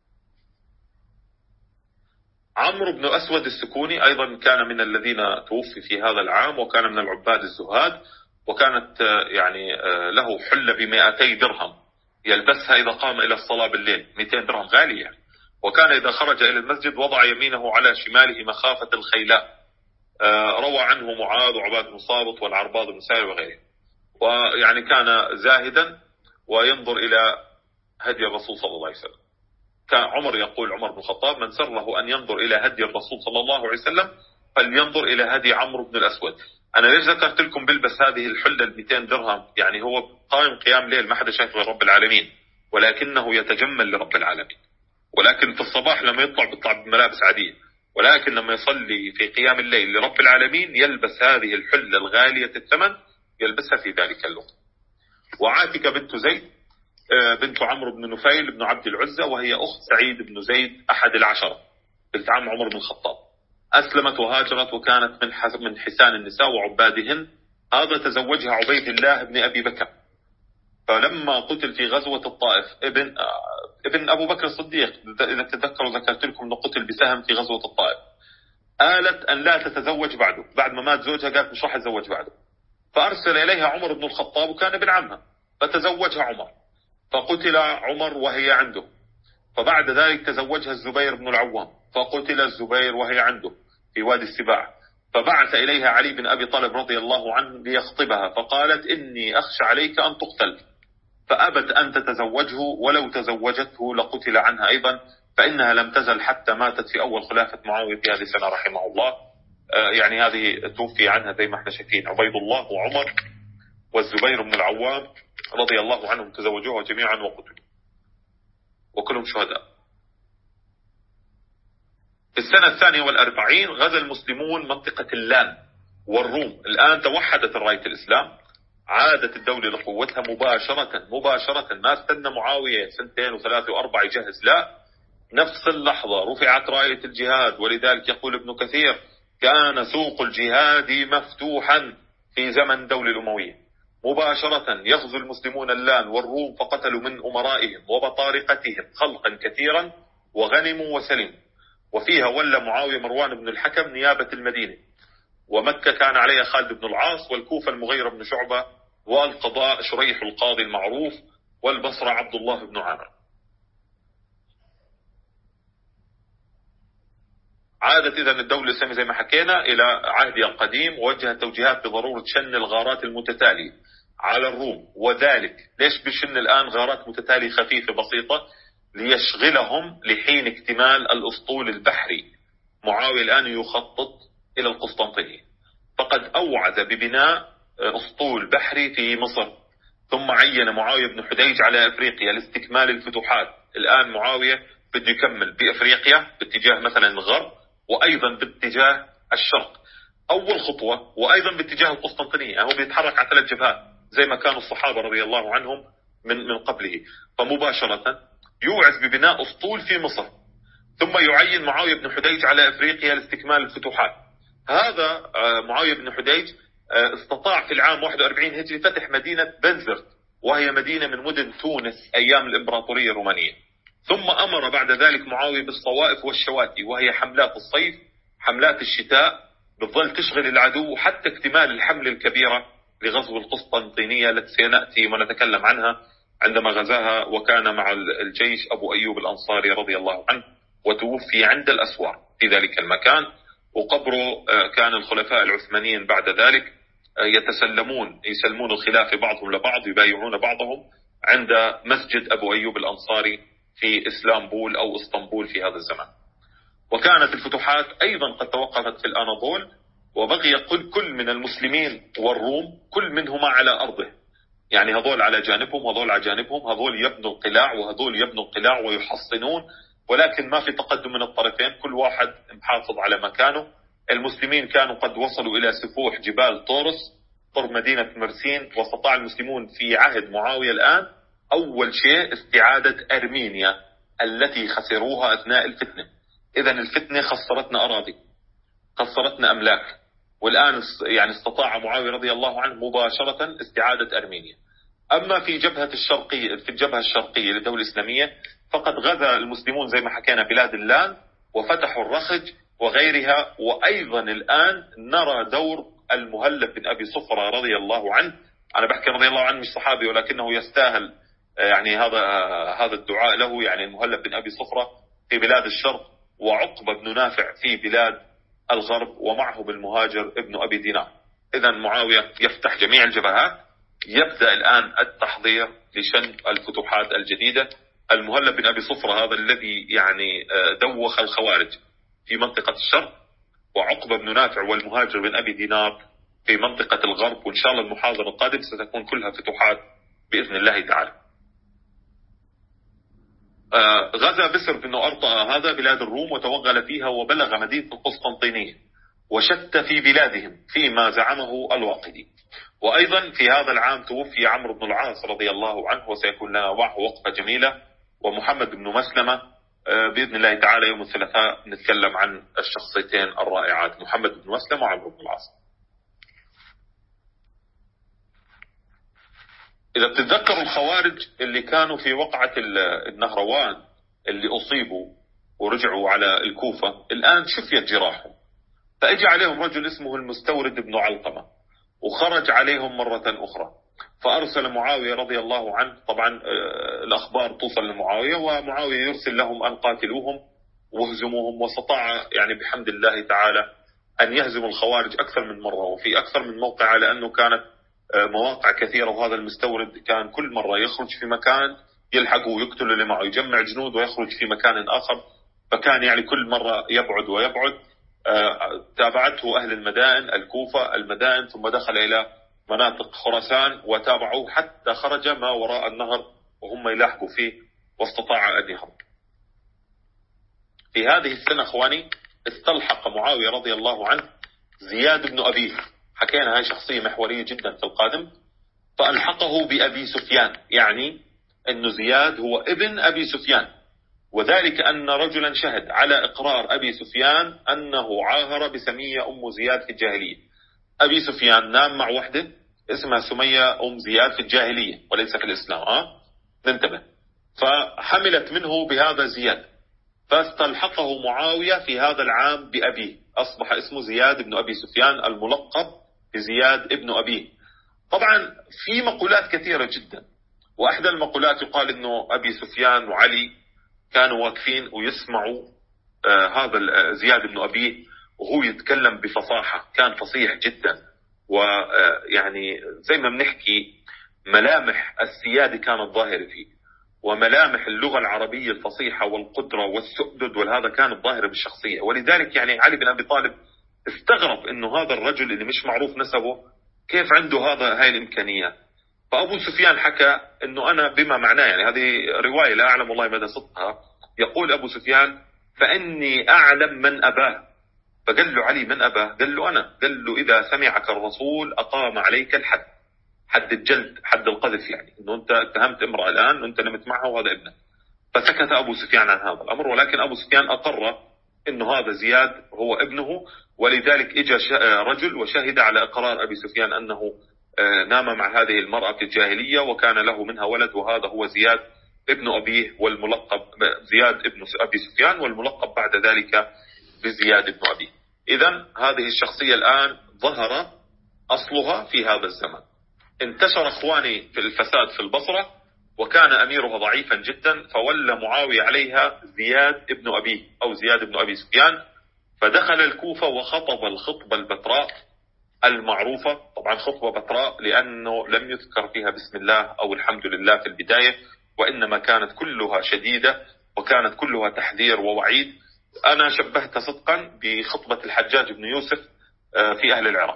عمرو بن أسود السكوني أيضا كان من الذين توفي في هذا العام، وكان من العباد الزهاد، وكانت يعني له حلة ب200 درهم يلبسها إذا قام إلى الصلاة بالليل، 200 درهم غالية يعني. وكان إذا خرج إلى المسجد وضع يمينه على شماله مخافة الخيلاء. روى عنه معاذ وعباد بن صابط والعرباض بن سائر وغيره. ويعني كان زاهدا وينظر إلى هدي الرسول صلى الله عليه وسلم. كان عمر بن الخطاب من سره أن ينظر إلى هدي الرسول صلى الله عليه وسلم فلينظر إلى هدي عمرو بن الأسود. أنا ليش ذكرت لكم بلبس هذه الحلة 200 درهم؟ يعني هو قائم قيام ليل، ما حدا شايف غير رب العالمين، ولكنه يتجمل لرب العالمين. ولكن في الصباح لما بيطلع بملابس عادية، ولكن لما يصلي في قيام الليل لرب العالمين يلبس هذه الحلة الغالية الثمن، يلبسها في ذلك الوقت. وعاتكة بنت زيد بنت عمرو بن نفيل بن عبد العزة، وهي أخت سعيد بن زيد أحد العشرة بنت عم عمر بن الخطاب، أسلمت وهاجرت وكانت من حسان النساء وعبادهن. هذا تزوجها عبيد الله بن أبي بكر، فلما قتل في غزوة الطائف ابن أبو بكر الصديق، إذا تذكروا ذكرت لكم أنه قتل بسهم في غزوة الطائف، آلت أن لا تتزوج بعده، بعد ما مات زوجها قالت مش راح أتزوج بعده، فأرسل إليها عمر بن الخطاب وكان ابن عمها، فتزوجها عمر، فقتل عمر وهي عنده. فبعد ذلك تزوجها الزبير بن العوام، فقتل الزبير وهي عنده في وادي السباع، فبعث إليها علي بن أبي طالب رضي الله عنه ليخطبها، فقالت إني أخشى عليك أن تقتل، فأبت أن تتزوجه، ولو تزوجته لقتل عنها أيضا، فإنها لم تزل حتى ماتت في أول خلافة معاوية في هذه السنة رحمه الله. يعني هذه توفي عنها زي ما احنا شايفين عبيد الله وعمر والزبير بن العوام رضي الله عنهم، تزوجوها جميعا وقتلوا وكلهم شهداء. في السنة 42 غزا المسلمون منطقة اللان والروم. الآن توحدت راية الإسلام، عادت الدولة لقوتها مباشرة، ما استنى معاوية 2 و3 و4 يجهز، لا، نفس اللحظة رفعت راية الجهاد. ولذلك يقول ابن كثير كان سوق الجهاد مفتوحا في زمن الدولة الأموية، مباشرة يغزو المسلمون اللان والروم، فقتلوا من أمرائهم وبطارقتهم خلقا كثيرا وغنموا وسلموا. وفيها ولى معاوية مروان بن الحكم نيابة المدينة، ومكة كان عليها خالد بن العاص، والكوفة المغيرة بن شعبة، والقضاء شريح القاضي المعروف، والبصرة عبد الله بن عامر. عادت إذن الدولة الإسلامية زي ما حكينا إلى عهدها القديم، ووجهت توجيهات بضرورة شن الغارات المتتالية على الروم. وذلك ليش بشن الآن غارات متتالية خفيفة بسيطة؟ ليشغلهم لحين اكتمال الأسطول البحري. معاوية الآن يخطط إلى القسطنطينية، فقد أوعز ببناء أسطول بحري في مصر، ثم عين معاوية بن حديج على أفريقيا لاستكمال الفتوحات. الآن معاوية بده يكمل بأفريقيا باتجاه مثلا الغرب، وأيضا باتجاه الشرق أول خطوة، وأيضا باتجاه القسطنطينية. هو بيتحرك على 3 جبهات زي ما كانوا الصحابة رضي الله عنهم من قبله. فمباشرة يوعز ببناء أسطول في مصر، ثم يعين معاوية بن حديج على أفريقيا لاستكمال الفتوحات. هذا معاوية بن حديج استطاع في العام 41 هجري فتح مدينة بنزرت، وهي مدينة من مدن تونس أيام الإمبراطورية الرومانية. ثم أمر بعد ذلك معاوية بالصوائف والشواتي، وهي حملات الصيف حملات الشتاء، بتظل تشغل العدو حتى اكتمال الحملة الكبيرة لغزو القسطنطينية التي سنأتي ونتكلم عنها عندما غزاها، وكان مع الجيش أبو أيوب الأنصاري رضي الله عنه، وتوفي عند الأسوار في ذلك المكان. وقبره كان الخلفاء العثمانيين بعد ذلك يسلمون الخلافة بعضهم لبعض، يبايعون بعضهم عند مسجد أبو أيوب الأنصاري في إسلامبول أو إسطنبول في هذا الزمان. وكانت الفتوحات أيضا قد توقفت في الأناضول، وبقي كل من المسلمين والروم كل منهما على أرضه، يعني هذول على جانبهم وهذول على جانبهم، هذول يبنوا القلاع وهذول يبنوا القلاع ويحصنون، ولكن ما في تقدم من الطرفين، كل واحد محافظ على مكانه. المسلمين كانوا قد وصلوا إلى سفوح جبال طورس قرب مدينة مرسين، واستطاع المسلمون في عهد معاوية الآن أول شيء استعادة أرمينيا التي خسروها أثناء الفتنة. إذن الفتنة خسرتنا أراضي، خسرتنا أملاك، والآن يعني استطاع معاوية رضي الله عنه مباشرة استعادة أرمينيا. أما في الجبهة الشرقية للدولة الإسلامية فقد غزا المسلمون زي ما حكينا بلاد اللان وفتحوا الرخج وغيرها. وأيضا الآن نرى دور المهلب بن أبي صفرة رضي الله عنه. أنا بحكي رضي الله عنه مش صحابي، ولكنه يستاهل يعني هذا الدعاء له، يعني المهلب بن أبي صفرة في بلاد الشرق، وعقبة بن نافع في بلاد الغرب، ومعه بالمهاجر ابن أبي دينار. إذن معاوية يفتح جميع الجبهات، يبدأ الآن التحضير لشن الفتوحات الجديدة. المهلب بن أبي صفرة هذا الذي يعني دوخ الخوارج في منطقة الشرق، وعقبة بن نافع والمهاجر بن أبي دينار في منطقة الغرب. وإن شاء الله المحاضرة القادمة ستكون كلها فتوحات بإذن الله تعالى. غزا بسر بن أرطأ هذا بلاد الروم وتوغل فيها وبلغ مدينة القسطنطينية وشت في بلادهم فيما زعمه الواقدي. وأيضا في هذا العام توفي عمرو بن العاص رضي الله عنه، وسيكون لنا معه وقفة جميلة، ومحمد بن مسلمة بإذن الله تعالى يوم الثلاثاء نتكلم عن الشخصيتين الرائعات، محمد بن مسلمة وعمرو بن العاص. إذا بتتذكروا الخوارج اللي كانوا في وقعة النهروان اللي أصيبوا ورجعوا على الكوفة، الآن شفيت جراحهم، فأجى عليهم رجل اسمه المستورد بن علقمة وخرج عليهم مرة أخرى، فأرسل معاوية رضي الله عنه، طبعا الأخبار توصل لمعاوية ومعاوية يرسل لهم أن قاتلوهم وهزموهم، واستطاع يعني بحمد الله تعالى أن يهزم الخوارج أكثر من مرة وفي أكثر من موقع، لأنه كانت مواقع كثيرة، وهذا المستورد كان كل مرة يخرج في مكان يلحقه ويقتل اللي معه، يجمع جنود ويخرج في مكان آخر، فكان يعني كل مرة يبعد ويبعد. تابعته أهل المدائن، الكوفة، المدائن، ثم دخل إلى مناطق خراسان وتابعوه حتى خرج ما وراء النهر وهم يلاحقوا فيه، واستطاع أن يهرب. في هذه السنة أخواني استلحق معاوية رضي الله عنه زياد بن أبيه، حكينا هاي شخصية محورية جدا في القادم، فألحقه بأبي سفيان، يعني أن زياد هو ابن أبي سفيان، وذلك أن رجلا شهد على إقرار أبي سفيان أنه عاهر بسمية أم زياد في الجاهلية. أبي سفيان نام مع وحدة اسمها سمية أم زياد في الجاهلية وليس في الإسلام، ننتبه، فحملت منه بهذا زياد، فاستلحقه معاوية في هذا العام بأبيه، أصبح اسمه زياد بن أبي سفيان الملقب بزياد ابن أبيه. طبعا في مقولات كثيرة جدا، وأحدى المقولات يقال أنه أبي سفيان وعلي كانوا واقفين ويسمعوا هذا زياد بن أبيه وهو يتكلم بفصاحة، كان فصيح جدا، ويعني زي ما بنحكي ملامح السيادة كانت ظاهرة فيه، وملامح اللغة العربية الفصيحة والقدرة والسؤدد والهذا كانت ظاهرة بالشخصية. ولذلك يعني علي بن أبي طالب استغرب أنه هذا الرجل اللي مش معروف نسبه كيف عنده هاي الإمكانيات. فأبو سفيان حكى أنه أنا بما معناه، يعني هذه رواية لا أعلم والله مدى صدقها، يقول أبو سفيان فإني أعلم من أباه. فقال له علي من أباه؟ قال له أنا. قال له إذا سمعك الرسول أقام عليك الحد، حد الجلد، حد القذف، يعني أنه أنت اتهمت امرأة الآن وأنت نمت معها وهذا ابنك. فسكت أبو سفيان عن هذا الأمر، ولكن أبو سفيان أقر أنه هذا زياد هو ابنه، ولذلك إجا رجل وشهد على إقرار أبي سفيان أنه نام مع هذه المرأة في الجاهلية وكان له منها ولد، وهذا هو زياد ابن أبيه والملقب زياد ابن أبي سفيان، والملقب بعد ذلك بزياد ابن أبيه. إذن هذه الشخصية الآن ظهر أصلها في هذا الزمن. انتشر أخواني في الفساد في البصرة، وكان أميرها ضعيفا جدا، فولى معاوية عليها زياد ابن أبيه أو زياد ابن أبي سفيان، فدخل الكوفة وخطب الخطبة البتراء المعروفة. طبعا خطبة بتراء لأنه لم يذكر فيها بسم الله أو الحمد لله في البداية، وإنما كانت كلها شديدة وكانت كلها تحذير ووعيد. أنا شبهتها صدقا بخطبة الحجاج بن يوسف في أهل العراق.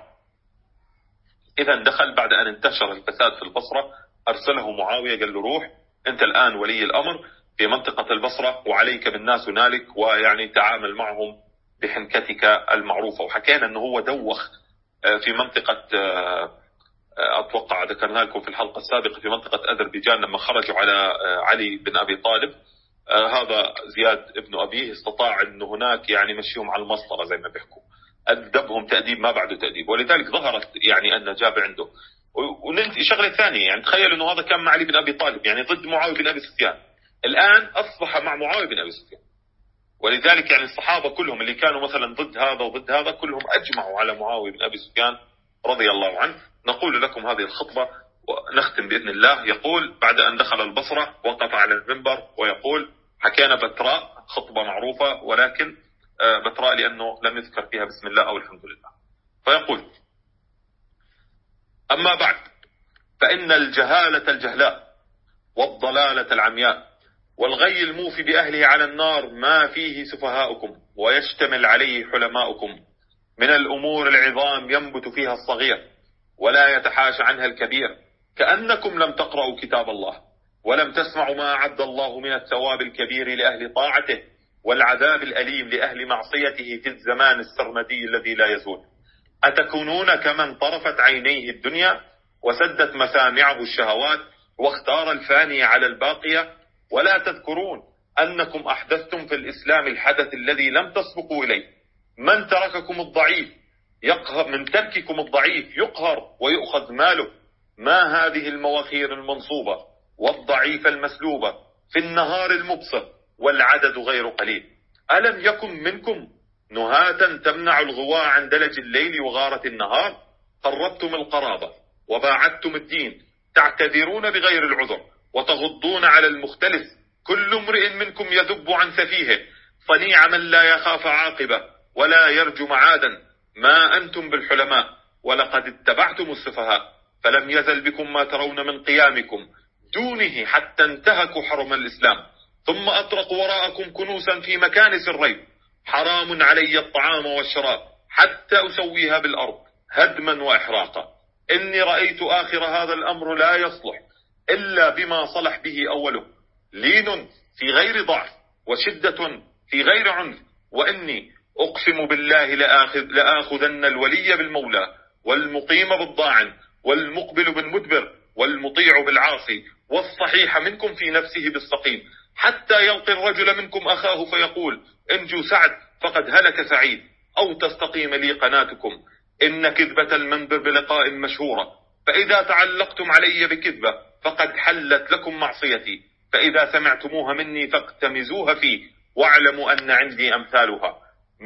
إذا دخل بعد أن انتشر الفساد في البصرة، أرسله معاوية قال له روح أنت الآن ولي الأمر في منطقة البصرة وعليك بالناس هنالك، ويعني تعامل معهم بحنكتك المعروفة. وحكينا أنه هو دوخ في منطقة، أتوقع ذكرنا لكم في الحلقة السابقة، في منطقة أذربيجان لما خرجوا على علي بن أبي طالب، هذا زياد ابن أبيه استطاع أنه هناك يعني مشيهم على المسطرة زي ما بيحكوا، أدبهم تأديب ما بعده تأديب، ولذلك ظهرت يعني النجابة عنده. وننتهي شغلة ثانية، يعني تخيل أنه هذا كان مع علي بن أبي طالب يعني ضد معاوية بن أبي سفيان، الآن أصبح مع معاوية بن أبي سفيان. ولذلك يعني الصحابة كلهم اللي كانوا مثلا ضد هذا وضد هذا كلهم أجمعوا على معاوية بن أبي سفيان رضي الله عنه. نقول لكم هذه الخطبة ونختم بإذن الله. يقول بعد أن دخل البصرة وقف على المنبر ويقول حكينا بتراء، خطبة معروفة ولكن بتراء لأنه لم يذكر فيها بسم الله أو الحمد لله. فيقول أما بعد فإن الجهالة الجهلاء والضلالة العمياء والغي الموفي بأهله على النار ما فيه سفهاؤكم ويشتمل عليه حلماؤكم من الأمور العظام ينبت فيها الصغير ولا يتحاشى عنها الكبير، كأنكم لم تقرأوا كتاب الله ولم تسمعوا ما أعد الله من الثواب الكبير لأهل طاعته والعذاب الأليم لأهل معصيته في الزمان السرمدي الذي لا يزول. أتكونون كمن طرفت عينيه الدنيا وسدت مسامعه الشهوات واختار الفاني على الباقية، ولا تذكرون أنكم أحدثتم في الإسلام الحدث الذي لم تسبقوا إليه. من ترككم الضعيف يقهر، من ترككم الضعيف يقهر ويؤخذ ماله. ما هذه المواخير المنصوبة والضعيف المسلوبة في النهار المبصر والعدد غير قليل؟ ألم يكن منكم نهاة تمنع الغواء عن دلج الليل وغارة النهار؟ قربتم القرابة وباعدتم الدين، تعتذرون بغير العذر وتغضون على المختلف. كل امرئ منكم يذب عن سفيهه، صنيع من لا يخاف عاقبة ولا يرجو معادا. ما أنتم بالحلماء ولقد اتبعتم السفهاء، فلم يزل بكم ما ترون من قيامكم دونه حتى انتهكوا حرم الإسلام، ثم أطرقوا وراءكم كنوسا في مكانس الريب. حرام علي الطعام والشراب حتى أسويها بالأرض هدما وإحراقا. إني رأيت آخر هذا الأمر لا يصلح إلا بما صلح به أوله، لين في غير ضعف وشدة في غير عنف. وإني أقسم بالله لآخذن الولي بالمولى والمقيم بالضاعن والمقبل بالمدبر والمطيع بالعاصي والصحيح منكم في نفسه بالسقيم، حتى يلقي الرجل منكم أخاه فيقول انجو سعد فقد هلك سعيد، أو تستقيم لي قناتكم. إن كذبة المنبر بلقاء مشهورة، فإذا تعلقتم علي بكذبة فقد حلت لكم معصيتي، فإذا سمعتموها مني فاقتمزوها فيه، واعلموا أن عندي أمثالها.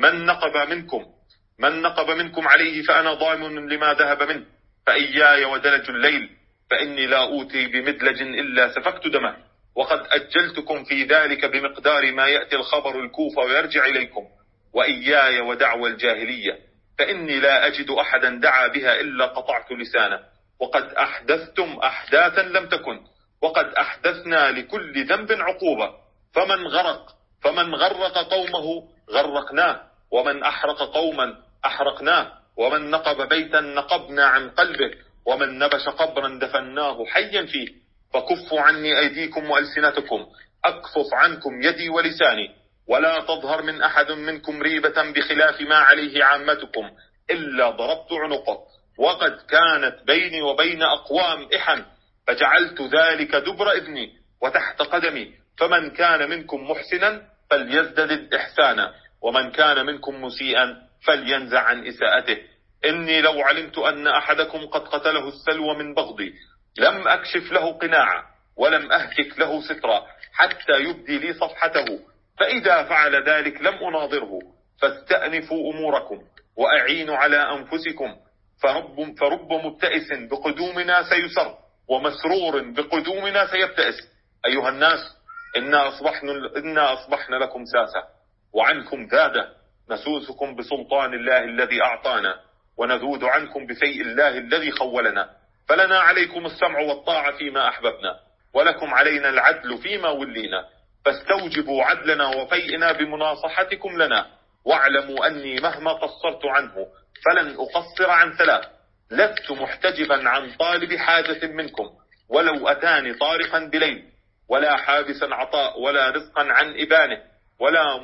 من نقب منكم عليه فأنا ضامن لما ذهب منه، فإياي ودلج الليل، فإني لا أوتي بمدلج إلا سفكت دمه، وقد أجلتكم في ذلك بمقدار ما يأتي الخبر الكوفة ويرجع إليكم. وإياي ودعوى الجاهلية، فإني لا أجد أحدا دعا بها إلا قطعت لسانه. وقد أحدثتم أحداثا لم تكن، وقد أحدثنا لكل ذنب عقوبة. فمن غرق قومه غرقناه، ومن أحرق قوما أحرقناه، ومن نقب بيتا نقبنا عن قلبه، ومن نبش قبرا دفناه حيا فيه. فكفوا عني أيديكم وألسنتكم، أكفف عنكم يدي ولساني، ولا تظهر من أحد منكم ريبة بخلاف ما عليه عامتكم إلا ضربت عنقه. وقد كانت بيني وبين أقوام إحن، فجعلت ذلك دبر إذني وتحت قدمي. فمن كان منكم محسنا فليزدد إحسانا، ومن كان منكم مسيئا فلينزع عن إساءته. إني لو علمت أن أحدكم قد قتله السلوى من بغضي لم أكشف له قناعا ولم أهتك له سترا حتى يبدي لي صفحته، فإذا فعل ذلك لم أناظره. فاستأنفوا أموركم وأعينوا على أنفسكم، فرب مبتئس بقدومنا سيسر، ومسرور بقدومنا سيبتئس. أيها الناس، إنا أصبحنا لكم ساسة وعنكم ذادة، نسوسكم بسلطان الله الذي أعطانا، ونذود عنكم بفيء الله الذي خولنا. فلنا عليكم السمع والطاعة فيما أحببنا، ولكم علينا العدل فيما ولينا. فاستوجبوا عدلنا وفيئنا بمناصحتكم لنا، واعلموا أني مهما قصرت عنه فلن أقصر عن ثلاث. لست محتجبا عن طالب حاجة منكم ولو أتاني طارقا بليل، ولا حابسا عطاء ولا رزقا عن إبانه، ولا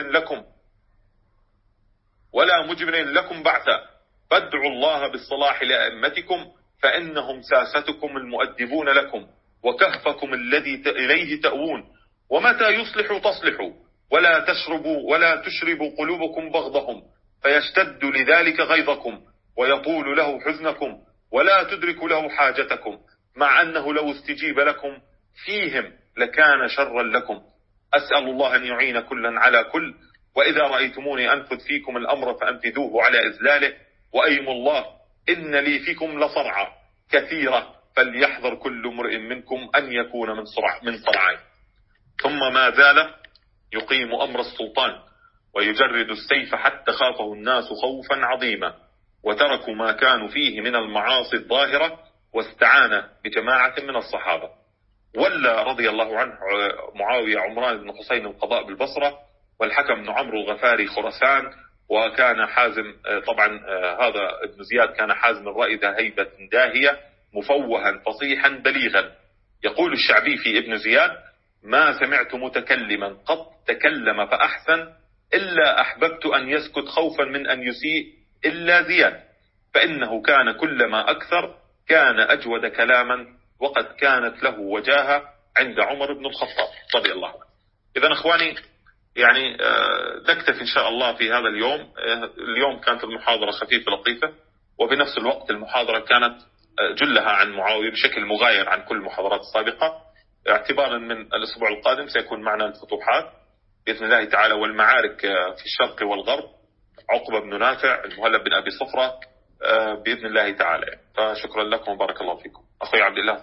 مجمر لكم بعثا. فادعوا الله بالصلاح لأئمتكم، فإنهم ساستكم المؤدبون لكم، وكهفكم الذي إليه تأوون. ومتى يصلحوا تصلحوا، ولا تشربوا قلوبكم بغضهم، فيشتد لذلك غيظكم ويطول له حزنكم، ولا تدرك له حاجتكم، مع أنه لو استجيب لكم فيهم لكان شرا لكم. أسأل الله أن يعين كلا على كل، وإذا رأيتموني أنفذ فيكم الأمر فأنفذوه على إذلاله، وأيم الله إن لي فيكم لصرعا كثيرة، فليحذر كل امرئ منكم أن يكون من صرعين. ثم ما زال يقيم أمر السلطان ويجرد السيف حتى خافه الناس خوفا عظيما، وتركوا ما كانوا فيه من المعاصي الظاهرة، واستعان بجماعة من الصحابة. ولا رضي الله عنه معاوية عمران بن حسين القضاء بالبصرة، والحكم بن عمرو الغفاري خراسان، وكان حازم طبعا هذا ابن زياد كان حازم الرأي ذا هيبة داهية، مفوها فصيحا بليغا. يقول الشعبي في ابن زياد: ما سمعت متكلما قط تكلم فأحسن إلا أحببت أن يسكت خوفا من أن يسيء إلا زياد، فإنه كان كلما أكثر كان أجود كلاما، وقد كانت له وجاهة عند عمر بن الخطاب رضي الله عنه. إذن أخواني، يعني نكتفي إن شاء الله في هذا اليوم. اليوم كانت المحاضرة خفيفة لطيفة، وبنفس الوقت المحاضرة كانت جلها عن معاوية بشكل مغاير عن كل المحاضرات السابقة. اعتبارا من الأسبوع القادم سيكون معنا الفتوحات بإذن الله تعالى والمعارك في الشرق والغرب، عقبة بن نافع، المهلب بن أبي صفرة، بإذن الله تعالى. فشكرا لكم وبارك الله فيكم. أخوي عبد الله.